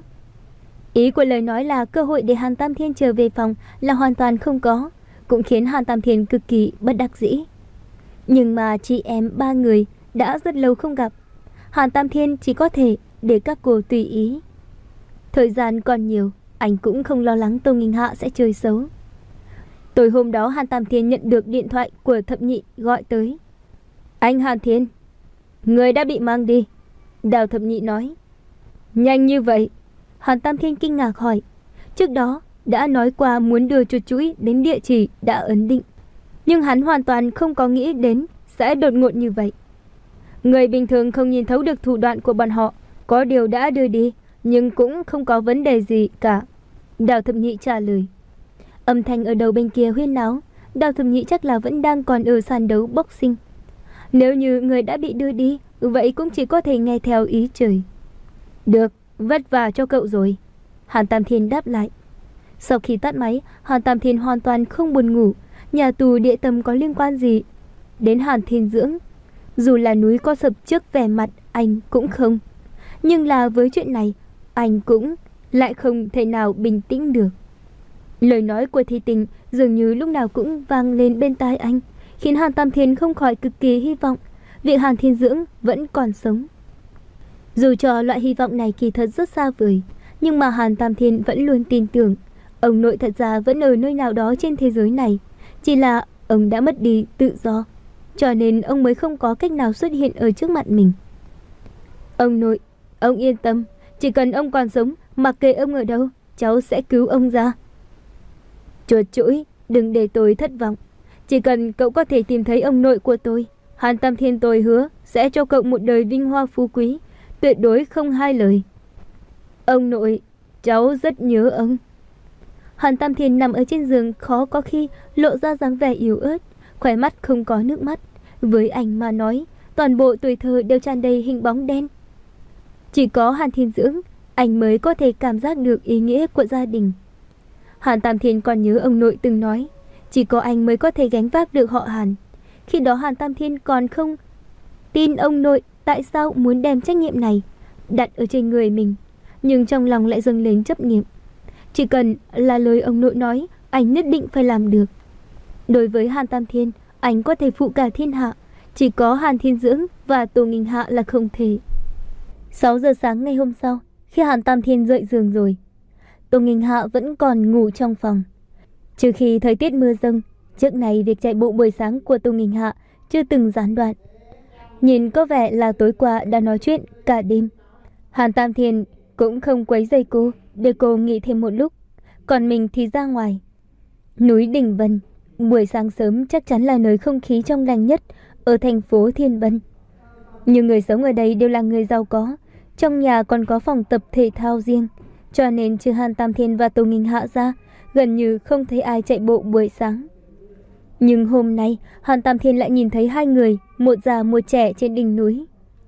Ý của lời nói là cơ hội để Hàn Tam Thiên trở về phòng là hoàn toàn không có, cũng khiến Hàn Tam Thiên cực kỳ bất đắc dĩ. Nhưng mà chị em ba người đã rất lâu không gặp, Hàn Tam Thiên chỉ có thể để các cô tùy ý. Thời gian còn nhiều, anh cũng không lo lắng Tô Nghinh Hạ sẽ chơi xấu. Tối hôm đó Hàn Tam Thiên nhận được điện thoại của Thẩm Nhị gọi tới. Anh Hàn Thiên, người đã bị mang đi. Đào Thẩm Nhị nói. Nhanh như vậy? Hàn Tam Thiên kinh ngạc hỏi. Trước đó đã nói qua muốn đưa chuột chuỗi đến địa chỉ đã ấn định, nhưng hắn hoàn toàn không có nghĩ đến sẽ đột ngột như vậy. Người bình thường không nhìn thấu được thủ đoạn của bọn họ, có điều đã đưa đi, nhưng cũng không có vấn đề gì cả. Đào Thẩm Nhị trả lời. Âm thanh ở đầu bên kia huyên náo. Đào Thẩm Nhị chắc là vẫn đang còn ở sàn đấu boxing. Nếu như người đã bị đưa đi, vậy cũng chỉ có thể nghe theo ý trời. Được, vất vả cho cậu rồi. Hàn Tam Thiên đáp lại. Sau khi tắt máy, Hàn Tam Thiên hoàn toàn không buồn ngủ. Nhà tù địa tâm có liên quan gì đến Hàn Thiên Dưỡng? Dù là núi có sập trước vẻ mặt anh cũng không. Nhưng là với chuyện này, anh cũng lại không thể nào bình tĩnh được. Lời nói của Thi Tình dường như lúc nào cũng vang lên bên tai anh, khiến Hàn Tam Thiên không khỏi cực kỳ hy vọng việc Hàn Thiên Dưỡng vẫn còn sống. Dù cho loại hy vọng này kỳ thật rất xa vời, nhưng mà Hàn Tam Thiên vẫn luôn tin tưởng ông nội thật ra vẫn ở nơi nào đó trên thế giới này, chỉ là ông đã mất đi tự do, cho nên ông mới không có cách nào xuất hiện ở trước mặt mình. Ông nội, ông yên tâm, chỉ cần ông còn sống, mặc kệ ông ở đâu, cháu sẽ cứu ông ra. Chuột chuỗi, đừng để tôi thất vọng. Chỉ cần cậu có thể tìm thấy ông nội của tôi, Hàn Tam Thiên tôi hứa sẽ cho cậu một đời vinh hoa phú quý, tuyệt đối không hai lời. Ông nội, cháu rất nhớ ông. Hàn Tam Thiên nằm ở trên giường, khó có khi lộ ra dáng vẻ yếu ớt, khóe mắt không có nước mắt. Với anh mà nói, toàn bộ tuổi thơ đều tràn đầy hình bóng đen. Chỉ có Hàn Thiên Dưỡng, anh mới có thể cảm giác được ý nghĩa của gia đình. Hàn Tam Thiên còn nhớ ông nội từng nói, chỉ có anh mới có thể gánh vác được họ Hàn. Khi đó Hàn Tam Thiên còn không tin ông nội tại sao muốn đem trách nhiệm này đặt ở trên người mình, nhưng trong lòng lại dâng lên chấp niệm. Chỉ cần là lời ông nội nói, anh nhất định phải làm được. Đối với Hàn Tam Thiên, anh có thể phụ cả thiên hạ, chỉ có Hàn Thiên Dưỡng và Tô Nghinh Hạ là không thể. sáu giờ sáng ngày hôm sau, khi Hàn Tam Thiên dậy giường rồi, Tô Nghinh Hạ vẫn còn ngủ trong phòng. Trừ khi thời tiết mưa dâng, trước này việc chạy bộ buổi sáng của Tô Nghinh Hạ chưa từng gián đoạn. Nhìn có vẻ là tối qua đã nói chuyện cả đêm. Hàn Tam Thiên cũng không quấy rầy cô, để cô nghỉ thêm một lúc, còn mình thì ra ngoài. Núi Đỉnh Vân, buổi sáng sớm chắc chắn là nơi không khí trong lành nhất ở thành phố Thiên Vân. Nhiều người sống ở đây đều là người giàu có, trong nhà còn có phòng tập thể thao riêng, cho nên trừ Hàn Tam Thiên và Tô Nghinh Hạ ra, gần như không thấy ai chạy bộ buổi sáng. Nhưng hôm nay, Hàn Tam Thiên lại nhìn thấy hai người, một già một trẻ trên đỉnh núi.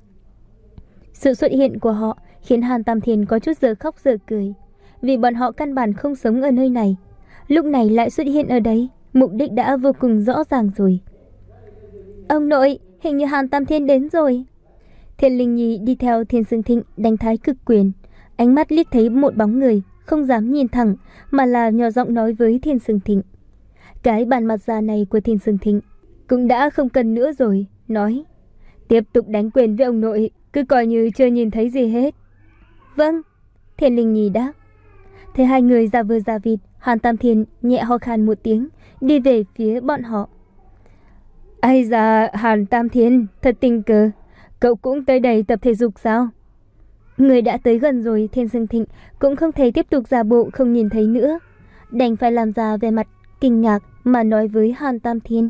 Sự xuất hiện của họ khiến Hàn Tam Thiên có chút giờ khóc giờ cười, vì bọn họ căn bản không sống ở nơi này. Lúc này lại xuất hiện ở đây, mục đích đã vô cùng rõ ràng rồi. Ông nội, hình như Hàn Tam Thiên đến rồi. Thiên Linh Nhi đi theo Thiên Sương Thịnh đánh thái cực quyền, ánh mắt liếc thấy một bóng người, không dám nhìn thẳng, mà là nhỏ giọng nói với Thiên Sương Thịnh. Cái bàn mặt già này của Thiên Sương Thịnh cũng đã không cần nữa rồi, nói: tiếp tục đánh quyền với ông nội, cứ coi như chưa nhìn thấy gì hết. Vâng, Thiên Linh Nhi đáp. Thấy hai người giả vờ giả vịt, Hàn Tam Thiên nhẹ ho khan một tiếng, đi về phía bọn họ. Ai da, Hàn Tam Thiên, thật tình cờ, cậu cũng tới đây tập thể dục sao? Người đã tới gần rồi, Thiên Sương Thịnh cũng không thể tiếp tục giả bộ không nhìn thấy nữa, đành phải làm ra vẻ mặt kinh ngạc mà nói với Hàn Tam Thiên.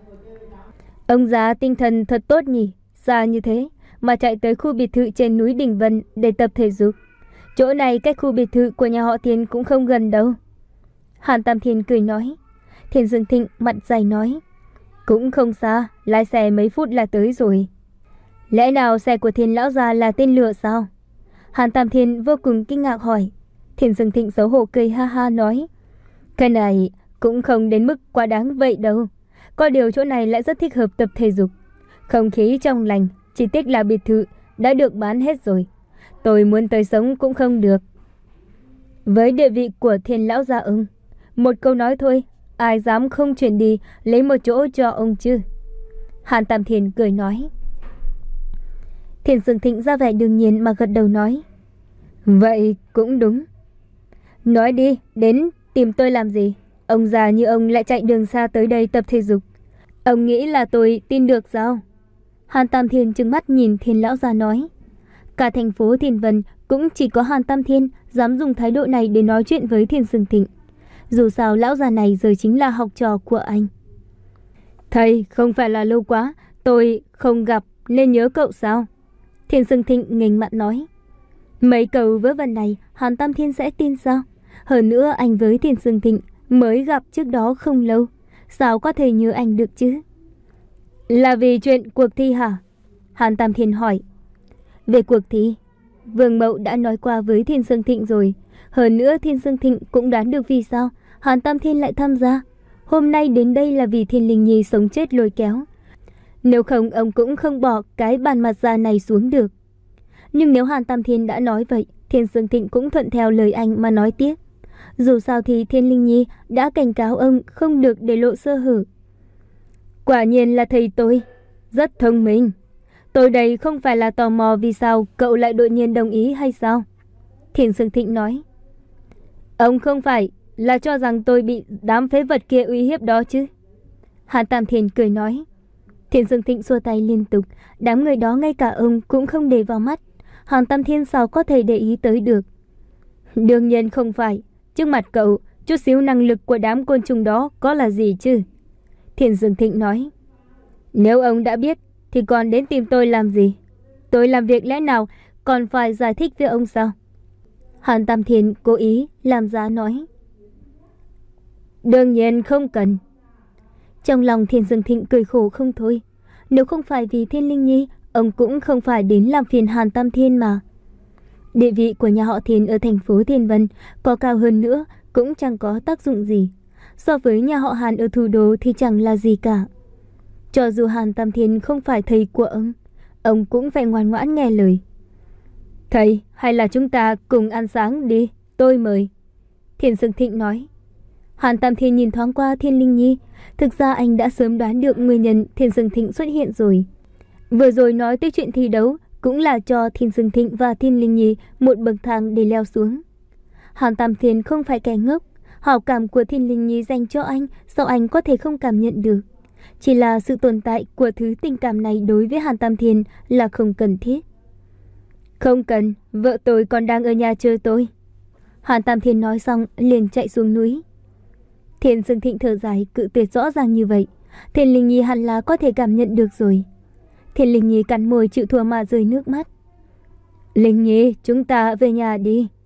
Ông già tinh thần thật tốt nhỉ, xa như thế mà chạy tới khu biệt thự trên núi Đỉnh Vân để tập thể dục. Chỗ này cách khu biệt thự của nhà họ Thiên cũng không gần đâu. Hàn Tam Thiên cười nói. Thiên Dương Thịnh mặt dày nói: cũng không xa, lái xe mấy phút là tới rồi. Lẽ nào xe của Thiên lão già là tên lửa sao? Hàn Tam Thiên vô cùng kinh ngạc hỏi. Thiên Dương Thịnh xấu hổ cười ha ha nói: cái này cũng không đến mức quá đáng vậy đâu. Có điều chỗ này lại rất thích hợp tập thể dục, không khí trong lành, chỉ tiếc là biệt thự đã được bán hết rồi. Tôi muốn tới sống cũng không được. Với địa vị của Thiên lão gia ông, một câu nói thôi, ai dám không chuyển đi lấy một chỗ cho ông chứ? Hàn Tam Thiên cười nói. Thiên Dương Thịnh ra vẻ đương nhiên mà gật đầu nói: vậy cũng đúng. Nói đi, đến tìm tôi làm gì? Ông già như ông lại chạy đường xa tới đây tập thể dục, ông nghĩ là tôi tin được sao? Hàn Tam Thiên trừng mắt nhìn Thiên lão già nói. Cả thành phố Thiên Vân cũng chỉ có Hàn Tam Thiên dám dùng thái độ này để nói chuyện với Thiên Dương Thịnh. Dù sao lão già này giờ chính là học trò của anh. Thầy, không phải là lâu quá tôi không gặp nên nhớ cậu sao? Thiên Dương Thịnh nghênh mặt nói. Mấy câu vớ vẩn này Hàn Tam Thiên sẽ tin sao? Hơn nữa anh với Thiên Dương Thịnh mới gặp trước đó không lâu, sao có thể nhớ anh được chứ? Là vì chuyện cuộc thi hả? Hàn Tam Thiên hỏi. Về cuộc thi, Vương Mậu đã nói qua với Thiên Dương Thịnh rồi. Hơn nữa Thiên Dương Thịnh cũng đoán được vì sao Hàn Tam Thiên lại tham gia. Hôm nay đến đây là vì Thiên Linh Nhi sống chết lôi kéo. Nếu không ông cũng không bỏ cái bàn mặt già này xuống được. Nhưng nếu Hàn Tam Thiên đã nói vậy, Thiên Dương Thịnh cũng thuận theo lời anh mà nói tiếp. Dù sao thì Thiên Linh Nhi đã cảnh cáo ông không được để lộ sơ hở. Quả nhiên là thầy tôi rất thông minh. Tôi đây không phải là tò mò vì sao cậu lại đột nhiên đồng ý hay sao? Thiên Dương Thịnh nói. Ông không phải là cho rằng tôi bị đám phế vật kia uy hiếp đó chứ? Hàn Tam Thiên cười nói. Thiên Dương Thịnh xua tay liên tục, đám người đó ngay cả ông cũng không để vào mắt. Hàn Tam Thiên sao có thể để ý tới được? Đương nhiên không phải. Trước mặt cậu, chút xíu năng lực của đám côn trùng đó có là gì chứ? Thiên Dương Thịnh nói. Nếu ông đã biết thì còn đến tìm tôi làm gì? Tôi làm việc lẽ nào còn phải giải thích với ông sao? Hàn Tam Thiên cố ý làm giá nói. Đương nhiên không cần. Trong lòng Thiên Dương Thịnh cười khổ không thôi. Nếu không phải vì Thiên Linh Nhi, ông cũng không phải đến làm phiền Hàn Tam Thiên mà. Địa vị của nhà họ Thiên ở thành phố Thiên Vân có cao hơn nữa cũng chẳng có tác dụng gì. So với nhà họ Hàn ở thủ đô thì chẳng là gì cả. Cho dù Hàn Tam Thiên không phải thầy của ông, ông cũng phải ngoan ngoãn nghe lời. Thầy, hay là chúng ta cùng ăn sáng đi, tôi mời. Thiên Dương Thịnh nói. Hàn Tam Thiên nhìn thoáng qua Thiên Linh Nhi. Thực ra anh đã sớm đoán được nguyên nhân Thiên Dương Thịnh xuất hiện rồi. Vừa rồi nói tới chuyện thi đấu cũng là cho Thiên Dương Thịnh và Thiên Linh Nhi một bậc thang để leo xuống. Hàn Tam Thiên không phải kẻ ngốc. Hảo cảm của Thiên Linh Nhi dành cho anh sao anh có thể không cảm nhận được? Chỉ là sự tồn tại của thứ tình cảm này đối với Hàn Tam Thiên là không cần thiết. Không cần, vợ tôi còn đang ở nhà chờ tôi. Hàn Tam Thiên nói xong liền chạy xuống núi. Thiên Dương Thịnh thở dài cự tuyệt rõ ràng như vậy. Thiên Linh Nhi hẳn là có thể cảm nhận được rồi. Thiên Linh Nhi cắn môi chịu thua mà rơi nước mắt. Linh Nhi, chúng ta về nhà đi.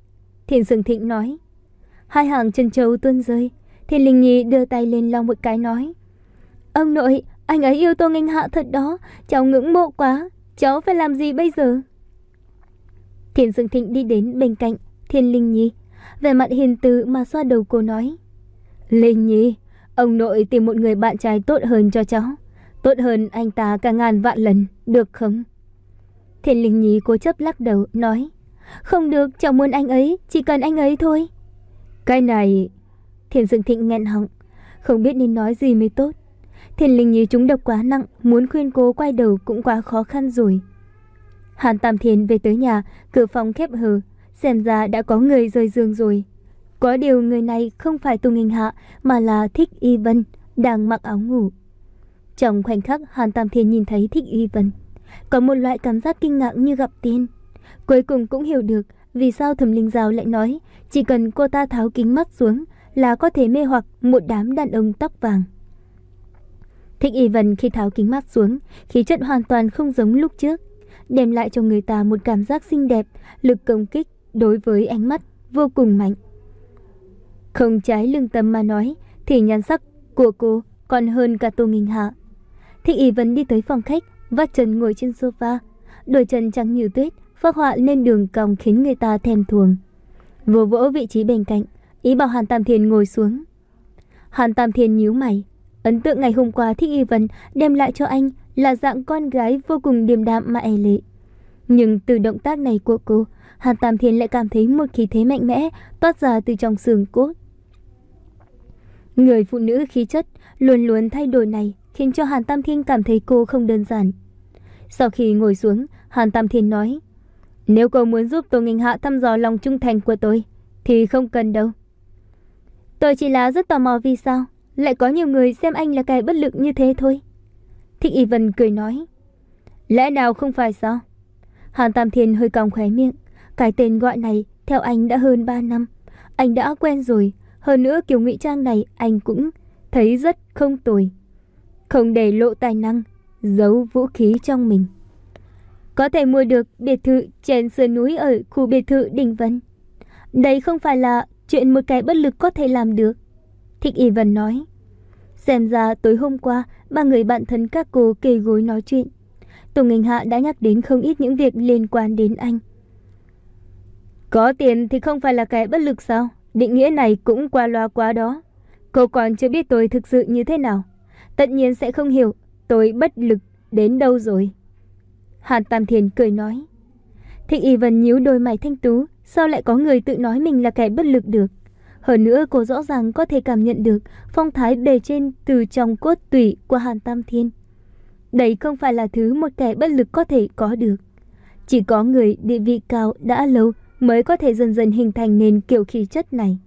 Thiên Dương Thịnh nói. Hai hàng chân châu tuôn rơi. Thiên Linh Nhi đưa tay lên lau một cái nói. Ông nội, anh ấy yêu Tô Nghênh Hạ thật đó. Cháu ngưỡng mộ quá. Cháu phải làm gì bây giờ? Thiên Dương Thịnh đi đến bên cạnh Thiên Linh Nhi, vẻ mặt hiền từ mà xoa đầu cô nói. Linh Nhi, ông nội tìm một người bạn trai tốt hơn cho cháu. Tốt hơn anh ta cả ngàn vạn lần, được không? Thiên Linh Nhi cố chấp lắc đầu nói. Không được, cháu muốn anh ấy, chỉ cần anh ấy thôi. Cái này... Thiên Dương Thịnh nghẹn họng, không biết nên nói gì mới tốt. Thiên Linh Nhi trúng độc quá nặng, muốn khuyên cô quay đầu cũng quá khó khăn rồi. Hàn Tam Thiên về tới nhà, cửa phòng khép hờ, xem ra đã có người rời giường rồi. Có điều người này không phải Tô Nghênh Hạ mà là Thích Y Vân, đang mặc áo ngủ. Trong khoảnh khắc Hàn Tam Thiên nhìn thấy Thích Y Vân, có một loại cảm giác kinh ngạc như gặp tiên. Cuối cùng cũng hiểu được vì sao Thẩm Linh Giao lại nói chỉ cần cô ta tháo kính mắt xuống là có thể mê hoặc một đám đàn ông tóc vàng. Thích Y Vân khi tháo kính mắt xuống, khí chất hoàn toàn không giống lúc trước, đem lại cho người ta một cảm giác xinh đẹp, lực công kích đối với ánh mắt vô cùng mạnh. Không trái lương tâm mà nói thì nhan sắc của cô còn hơn cả Tô Nghênh Hạ. Thích Y Vân đi tới phòng khách, vắt chân ngồi trên sofa, đôi chân trắng như tuyết phác họa lên đường cong khiến người ta thèm thuồng. Vỗ vỗ vị trí bên cạnh, ý bảo Hàn Tam Thiên ngồi xuống. Hàn Tam Thiên nhíu mày. Ấn tượng ngày hôm qua Thích Y Vân đem lại cho anh là dạng con gái vô cùng điềm đạm mà e lệ. Nhưng từ động tác này của cô, Hàn Tam Thiên lại cảm thấy một khí thế mạnh mẽ toát ra từ trong xương cốt. Người phụ nữ khí chất luôn luôn thay đổi này khiến cho Hàn Tam Thiên cảm thấy cô không đơn giản. Sau khi ngồi xuống, Hàn Tam Thiên nói. Nếu cô muốn giúp Tô Nghênh Hạ thăm dò lòng trung thành của tôi thì không cần đâu. Tôi chỉ là rất tò mò vì sao lại có nhiều người xem anh là kẻ bất lực như thế thôi. Thích Y Vân cười nói. Lẽ nào không phải sao? Hàn Tam Thiên hơi cong khóe miệng. Cái tên gọi này theo anh đã hơn ba năm. Anh đã quen rồi. Hơn nữa kiểu ngụy trang này anh cũng thấy rất không tồi. Không để lộ tài năng, giấu vũ khí trong mình. Có thể mua được biệt thự trên sườn núi ở khu biệt thự Đình Vân. Đây không phải là chuyện một kẻ bất lực có thể làm được. Thích Y Vân nói. Xem ra tối hôm qua ba người bạn thân các cô kề gối nói chuyện. Tô Nghênh Hạ đã nhắc đến không ít những việc liên quan đến anh. Có tiền thì không phải là kẻ bất lực sao? Định nghĩa này cũng qua loa quá đó. Cô còn chưa biết tôi thực sự như thế nào, tất nhiên sẽ không hiểu tôi bất lực đến đâu rồi. Hàn Tam Thiên cười nói. Thích Y Vân nhíu đôi mày thanh tú. Sao lại có người tự nói mình là kẻ bất lực được? Hơn nữa cô rõ ràng có thể cảm nhận được phong thái bề trên từ trong cốt tủy của Hàn Tam Thiên. Đây không phải là thứ một kẻ bất lực có thể có được. Chỉ có người địa vị cao đã lâu mới có thể dần dần hình thành nên kiểu khí chất này.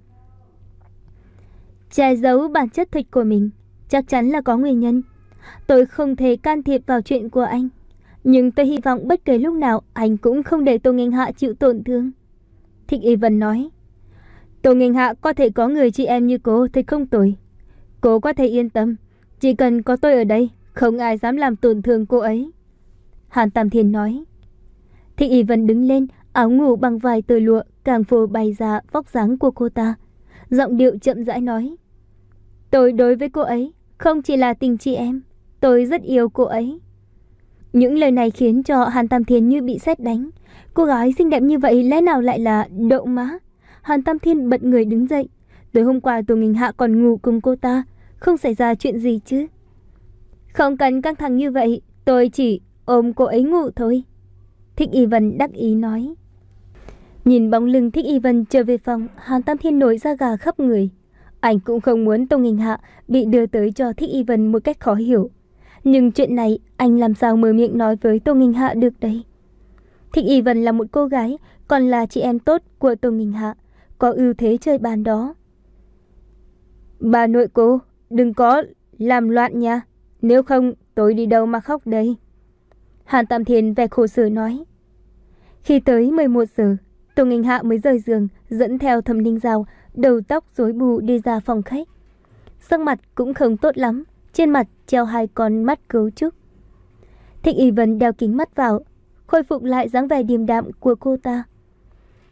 Che giấu bản chất thật của mình chắc chắn là có nguyên nhân. Tôi không thể can thiệp vào chuyện của anh, nhưng tôi hy vọng bất kể lúc nào anh cũng không để Tô Nghênh Hạ chịu tổn thương. Thích Y Vân nói. Tô Nghênh Hạ có thể có người chị em như cô thì không tồi. Cô có thể yên tâm, chỉ cần có tôi ở đây, không ai dám làm tổn thương cô ấy. Hàn Tam Thiên nói. Thích Y Vân đứng lên, áo ngủ bằng vài tơ lụa càng phô bày ra vóc dáng của cô ta. Giọng điệu chậm rãi nói. Tôi đối với cô ấy không chỉ là tình chị em, tôi rất yêu cô ấy. Những lời này khiến cho Hàn Tam Thiên như bị sét đánh. Cô gái xinh đẹp như vậy lẽ nào lại là đậu má? Hàn Tam Thiên bật người đứng dậy. Tối hôm qua Tô Nghênh Hạ còn ngủ cùng cô ta, không xảy ra chuyện gì chứ? Không cần căng thẳng như vậy, tôi chỉ ôm cô ấy ngủ thôi. Thích Y Vân đắc ý nói. Nhìn bóng lưng Thích Y Vân trở về phòng, Hàn Tam Thiên nổi da gà khắp người. Anh cũng không muốn Tô Nghênh Hạ bị đưa tới cho Thích Y Vân một cách khó hiểu. Nhưng chuyện này anh làm sao mở miệng nói với Tô Nghênh Hạ được đây? Thích Y Vân là một cô gái, còn là chị em tốt của Tô Nghênh Hạ, có ưu thế chơi bàn đó. Bà nội cô, đừng có làm loạn nha, nếu không tôi đi đâu mà khóc đây. Hàn Tam Thiên vẻ khổ sở nói. Khi tới mười một giờ, Tô Nghênh Hạ mới rời giường, dẫn theo Thẩm Linh Giao, đầu tóc rối bù đi ra phòng khách. Sắc mặt cũng không tốt lắm, trên mặt treo hai con mắt cấu trúc. Thích Y Vân đeo kính mắt vào, khôi phục lại dáng vẻ điềm đạm của cô ta.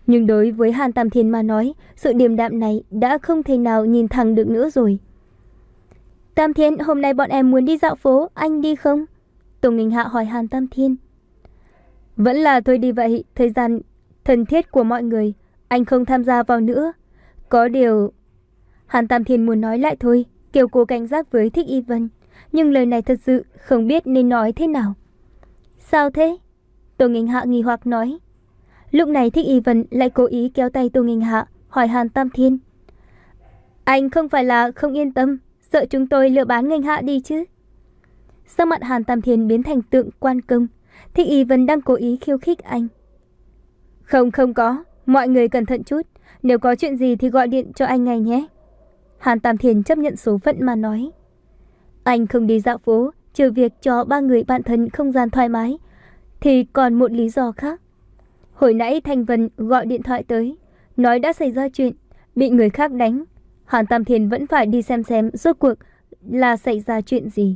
Nhưng đối với Hàn Tam Thiên mà nói, sự điềm đạm này đã không thể nào nhìn thẳng được nữa rồi. Tam Thiên, hôm nay bọn em muốn đi dạo phố, anh đi không? Tô Nghênh Hạ hỏi Hàn Tam Thiên. Vẫn là thôi đi vậy, thời gian thân thiết của mọi người, anh không tham gia vào nữa. Có điều... Hàn Tam Thiên muốn nói lại thôi, Kiều Cô cảnh giác với Thích Y Vân, nhưng lời này thật sự không biết nên nói thế nào. Sao thế? Tô Nghênh Hạ nghi hoặc nói. Lúc này Thích Y Vân lại cố ý kéo tay Tô Nghênh Hạ, hỏi Hàn Tam Thiên. Anh không phải là không yên tâm, sợ chúng tôi lừa bán Nghênh Hạ đi chứ? Sắc mặt Hàn Tam Thiên biến thành tượng quan công. Thích Y Vân đang cố ý khiêu khích anh. Không không có, mọi người cẩn thận chút, nếu có chuyện gì thì gọi điện cho anh ngay nhé. Hàn Tam Thiên chấp nhận số phận mà nói. Anh không đi dạo phố, trừ việc cho ba người bạn thân không gian thoải mái, thì còn một lý do khác. Hồi nãy Thanh Vân gọi điện thoại tới, nói đã xảy ra chuyện, bị người khác đánh. Hàn Tam Thiên vẫn phải đi xem xem rốt cuộc là xảy ra chuyện gì.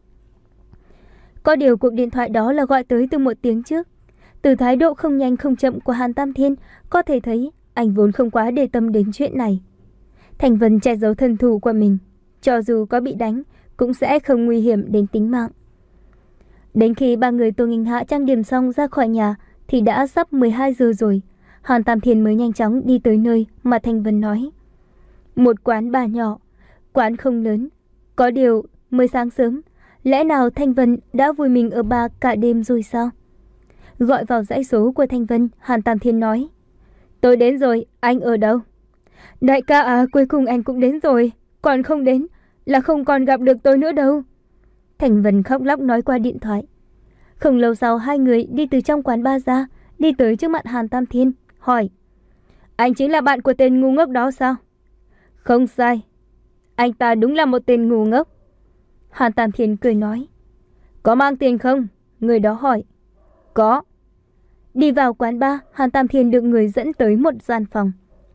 Có điều cuộc điện thoại đó là gọi tới từ một tiếng trước. Từ thái độ không nhanh không chậm của Hàn Tam Thiên, có thể thấy anh vốn không quá để tâm đến chuyện này. Thanh Vân che giấu thân thủ của mình, cho dù có bị đánh cũng sẽ không nguy hiểm đến tính mạng. Đến khi ba người Tô Nghênh Hạ trang điểm xong ra khỏi nhà thì đã sắp mười hai giờ rồi. Hàn Tam Thiên mới nhanh chóng đi tới nơi mà Thanh Vân nói. Một quán bar nhỏ, quán không lớn, có điều mới sáng sớm, lẽ nào Thanh Vân đã vui mình ở bar cả đêm rồi sao? Gọi vào dãy số của Thanh Vân, Hàn Tam Thiên nói. Tôi đến rồi, anh ở đâu? Đại ca à, cuối cùng anh cũng đến rồi, còn không đến là không còn gặp được tôi nữa đâu. Thanh Vân khóc lóc nói qua điện thoại. Không lâu sau hai người đi từ trong quán bar ra, đi tới trước mặt Hàn Tam Thiên, hỏi. Anh chính là bạn của tên ngu ngốc đó sao? Không sai, anh ta đúng là một tên ngu ngốc. Hàn Tam Thiên cười nói. Có mang tiền không? Người đó hỏi. Có. Đi vào quán bar, Hàn Tam Thiên được người dẫn tới một gian phòng.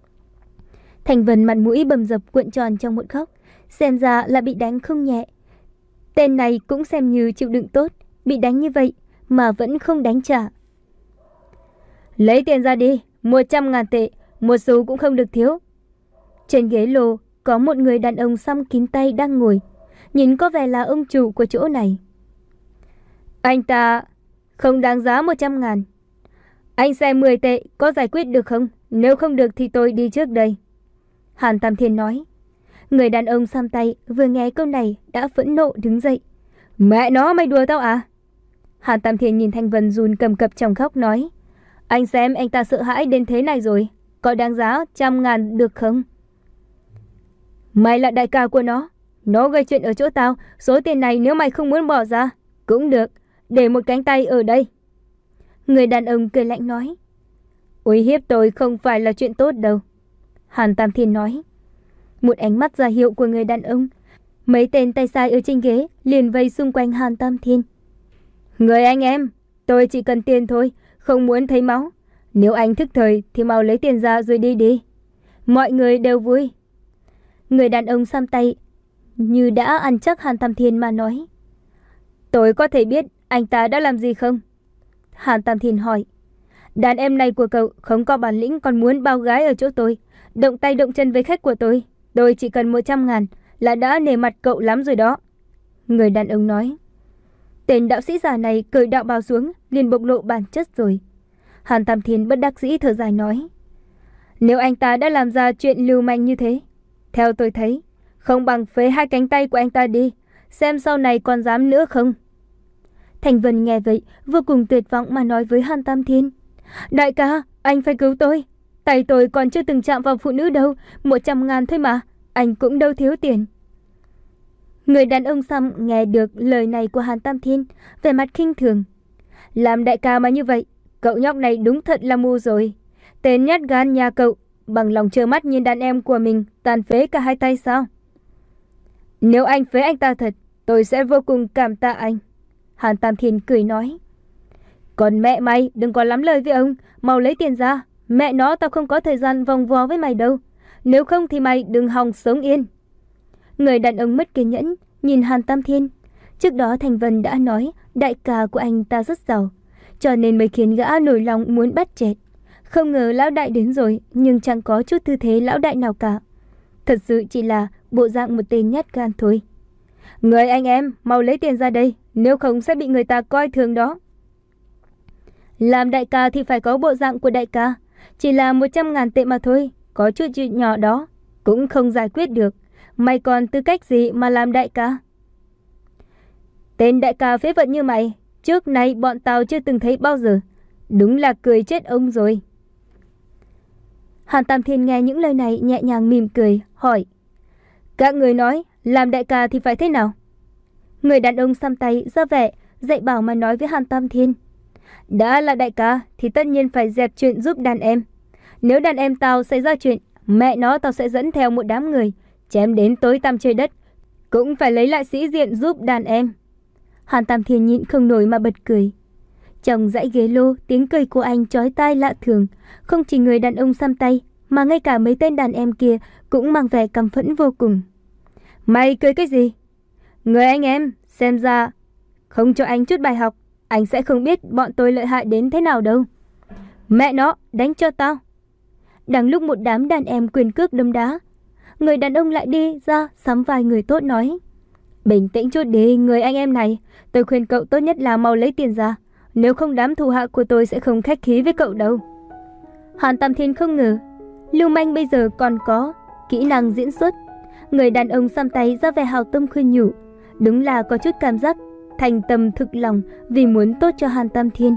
Thanh Vân mặt mũi bầm dập cuộn tròn trong một góc, xem ra là bị đánh không nhẹ. Tên này cũng xem như chịu đựng tốt, bị đánh như vậy mà vẫn không đánh trả. Lấy tiền ra đi, một trăm ngàn tệ, một xu cũng không được thiếu. Trên ghế lô có một người đàn ông xăm kín tay đang ngồi, nhìn có vẻ là ông chủ của chỗ này. Anh ta không đáng giá một trăm ngàn. Anh xem mười tệ có giải quyết được không? Nếu không được thì tôi đi trước đây. Hàn Tam Thiên nói. Người đàn ông xăm tay vừa nghe câu này đã phẫn nộ đứng dậy. Mẹ nó, mày đùa tao à? Hàn Tam Thiên nhìn Thanh Vân run cầm cập trong khóc nói. Anh xem anh ta sợ hãi đến thế này rồi, có đáng giá trăm ngàn được không? Mày là đại ca của nó, nó gây chuyện ở chỗ tao, số tiền này nếu mày không muốn bỏ ra cũng được, để một cánh tay ở đây. Người đàn ông cười lạnh nói. Uy hiếp tôi không phải là chuyện tốt đâu. Hàn Tam Thiên nói. Một ánh mắt ra hiệu của người đàn ông, mấy tên tay sai ở trên ghế liền vây xung quanh Hàn Tam Thiên. Người anh em, tôi chỉ cần tiền thôi, không muốn thấy máu. Nếu anh thức thời thì mau lấy tiền ra rồi đi đi. Mọi người đều vui. Người đàn ông xăm tay như đã ăn chắc Hàn Tam Thiên mà nói. Tôi có thể biết anh ta đã làm gì không? Hàn Tam Thiên hỏi. Đàn em này của cậu không có bản lĩnh còn muốn bao gái ở chỗ tôi, động tay động chân với khách của tôi. Tôi chỉ cần một trăm ngàn là đã nể mặt cậu lắm rồi đó. Người đàn ông nói. Tên đạo sĩ già này cởi đạo bào xuống liền bộc lộ bản chất rồi. Hàn Tam Thiên bất đắc dĩ thở dài nói. Nếu anh ta đã làm ra chuyện lưu manh như thế, theo tôi thấy không bằng phế hai cánh tay của anh ta đi, xem sau này còn dám nữa không. Thành Vân nghe vậy vô cùng tuyệt vọng mà nói với Hàn Tam Thiên. Đại ca, anh phải cứu tôi. Tay tôi còn chưa từng chạm vào phụ nữ đâu. Một trăm ngàn thôi mà, anh cũng đâu thiếu tiền. Người đàn ông xăm nghe được lời này của Hàn Tam Thiên, vẻ mặt khinh thường. Làm đại ca mà như vậy, cậu nhóc này đúng thật là mù rồi. Tên nhát gan nhà cậu bằng lòng trơ mắt nhìn đàn em của mình tàn phế cả hai tay sao? Nếu anh phế anh ta thật, tôi sẽ vô cùng cảm tạ anh. Hàn Tam Thiên cười nói. Còn mẹ mày đừng có lắm lời với ông, mau lấy tiền ra. Mẹ nó, tao không có thời gian vòng vo với mày đâu. Nếu không thì mày đừng hòng sống yên. Người đàn ông mất kiên nhẫn nhìn Hàn Tam Thiên. Trước đó Thành Vân đã nói đại ca của anh ta rất giàu, cho nên mới khiến gã nổi lòng muốn bắt chẹt. Không ngờ lão đại đến rồi, nhưng chẳng có chút tư thế lão đại nào cả. Thật sự chỉ là bộ dạng một tên nhát gan thôi. Người anh em, mau lấy tiền ra đây, nếu không sẽ bị người ta coi thường đó. Làm đại ca thì phải có bộ dạng của đại ca. Chỉ là một trăm ngàn tệ mà thôi, có chút chuyện nhỏ đó cũng không giải quyết được. Mày còn tư cách gì mà làm đại ca? Tên đại ca phế vật như mày, trước nay bọn tao chưa từng thấy bao giờ. Đúng là cười chết ông rồi. Hàn Tam Thiên nghe những lời này nhẹ nhàng mỉm cười, hỏi: Các người nói, làm đại ca thì phải thế nào? Người đàn ông xăm tay ra vẻ dạy bảo mà nói với Hàn Tam Thiên: Đã là đại ca thì tất nhiên phải dẹp chuyện giúp đàn em. Nếu đàn em tao xảy ra chuyện, mẹ nó tao sẽ dẫn theo một đám người, chém đến tối tăm trời đất, cũng phải lấy lại sĩ diện giúp đàn em. Hàn Tam Thiên nhịn không nổi mà bật cười. Trong dãy ghế lô, tiếng cười của anh chói tai lạ thường. Không chỉ người đàn ông xăm tay, mà ngay cả mấy tên đàn em kia cũng mang vẻ căm phẫn vô cùng. Mày cười cái gì? Người anh em, xem ra không cho anh chút bài học, anh sẽ không biết bọn tôi lợi hại đến thế nào đâu. Mẹ nó, đánh cho tao. Đang lúc một đám đàn em quyền cước đấm đá, người đàn ông lại đi ra sắm vai người tốt nói: Bình tĩnh chút đi người anh em này, tôi khuyên cậu tốt nhất là mau lấy tiền ra, nếu không đám thủ hạ của tôi sẽ không khách khí với cậu đâu. Hàn Tam Thiên không ngờ lưu manh bây giờ còn có kỹ năng diễn xuất. Người đàn ông xăm tay ra vẻ hào tâm khuyên nhủ, đúng là có chút cảm giác thành tâm thực lòng vì muốn tốt cho Hàn Tam Thiên.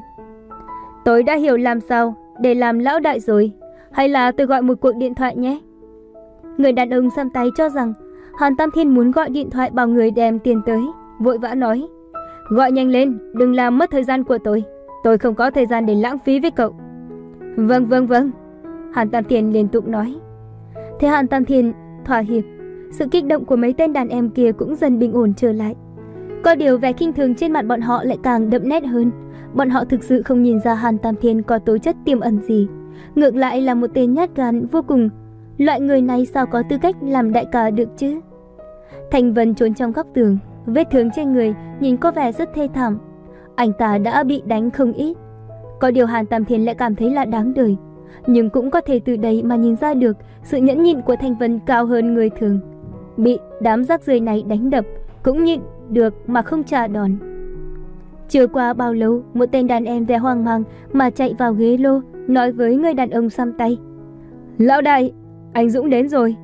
Tôi đã hiểu làm sao để làm lão đại rồi, hay là tôi gọi một cuộc điện thoại nhé? Người đàn ông xăm tay cho rằng Hàn Tam Thiên muốn gọi điện thoại bảo người đem tiền tới, vội vã nói: Gọi nhanh lên, đừng làm mất thời gian của tôi, tôi không có thời gian để lãng phí với cậu. Vâng vâng vâng, Hàn Tam Thiên liên tục nói. Thế Hàn Tam Thiên thỏa hiệp, sự kích động của mấy tên đàn em kia cũng dần bình ổn trở lại. Có điều vẻ khinh thường trên mặt bọn họ lại càng đậm nét hơn. Bọn họ thực sự không nhìn ra Hàn Tam Thiên có tố chất tiềm ẩn gì, ngược lại là một tên nhát gan vô cùng. Loại người này sao có tư cách làm đại ca được chứ? Thành Vân trốn trong góc tường, vết thương trên người nhìn có vẻ rất thê thảm. Anh ta đã bị đánh không ít. Có điều Hàn Tam Thiên lại cảm thấy là đáng đời. Nhưng cũng có thể từ đây mà nhìn ra được sự nhẫn nhịn của Thành Vân cao hơn người thường. Bị đám rác rưởi này đánh đập cũng nhịn được mà không trả đòn. Chưa qua bao lâu, một tên đàn em vẻ hoang mang mà chạy vào ghế lô, nói với người đàn ông xăm tay: Lão đại, anh Dũng đến rồi.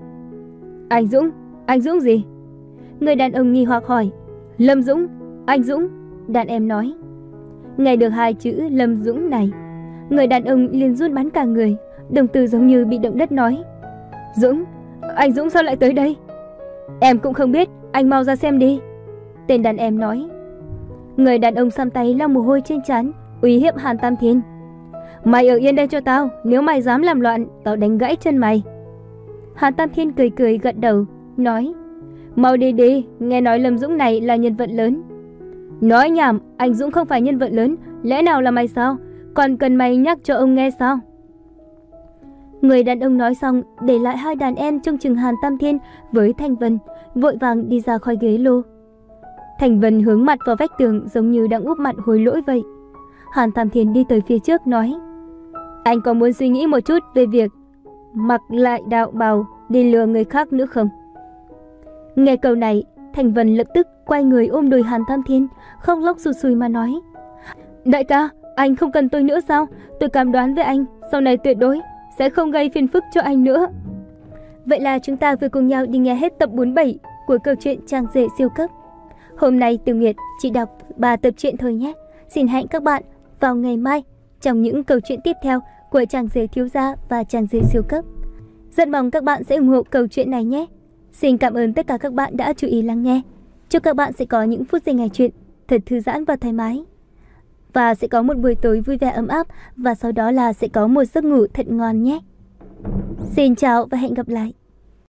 Anh Dũng? Anh Dũng gì? Người đàn ông nghi hoặc hỏi. Lâm Dũng, anh Dũng, đàn em nói. Nghe được hai chữ Lâm Dũng này, người đàn ông liền run bắn cả người, đồng tử giống như bị động đất nói: Dũng, anh Dũng sao lại tới đây? Em cũng không biết, anh mau ra xem đi, tên đàn em nói. Người đàn ông xăm tay lau mồ hôi trên trán, uy hiếp Hàn Tam Thiên: Mày ở yên đây cho tao, nếu mày dám làm loạn, tao đánh gãy chân mày. Hàn Tam Thiên cười cười gật đầu, nói: Mau đi đi, nghe nói Lâm Dũng này là nhân vật lớn. Nói nhảm, anh Dũng không phải nhân vật lớn, lẽ nào là mày sao? Còn cần mày nhắc cho ông nghe sao? Người đàn ông nói xong, để lại hai đàn em trông chừng Hàn Tam Thiên với Thành Vân, vội vàng đi ra khỏi ghế lô. Thành Vân hướng mặt vào vách tường giống như đang úp mặt hối lỗi vậy. Hàn Tam Thiên đi tới phía trước nói: Anh có muốn suy nghĩ một chút về việc mặc lại đạo bào đi lừa người khác nữa không? Nghe câu này, Thành Vân lập tức quay người ôm đùi Hàn Tam Thiên, khóc lóc sụt sùi mà nói: Đại ca, anh không cần tôi nữa sao? Tôi cam đoan với anh, sau này tuyệt đối sẽ không gây phiền phức cho anh nữa. Vậy là chúng ta vừa cùng nhau đi nghe hết tập bốn mươi bảy của câu chuyện Chàng rể siêu cấp. Hôm nay Tiểu Nguyệt chỉ đọc ba tập truyện thôi nhé. Xin hẹn các bạn vào ngày mai trong những câu chuyện tiếp theo của Chàng rể thiếu gia và Chàng rể siêu cấp. Rất mong các bạn sẽ ủng hộ câu chuyện này nhé. Xin cảm ơn tất cả các bạn đã chú ý lắng nghe. Chúc các bạn sẽ có những phút giây ngày chuyện thật thư giãn và thoải mái. Và sẽ có một buổi tối vui vẻ ấm áp, và sau đó là sẽ có một giấc ngủ thật ngon nhé. Xin chào và hẹn gặp lại.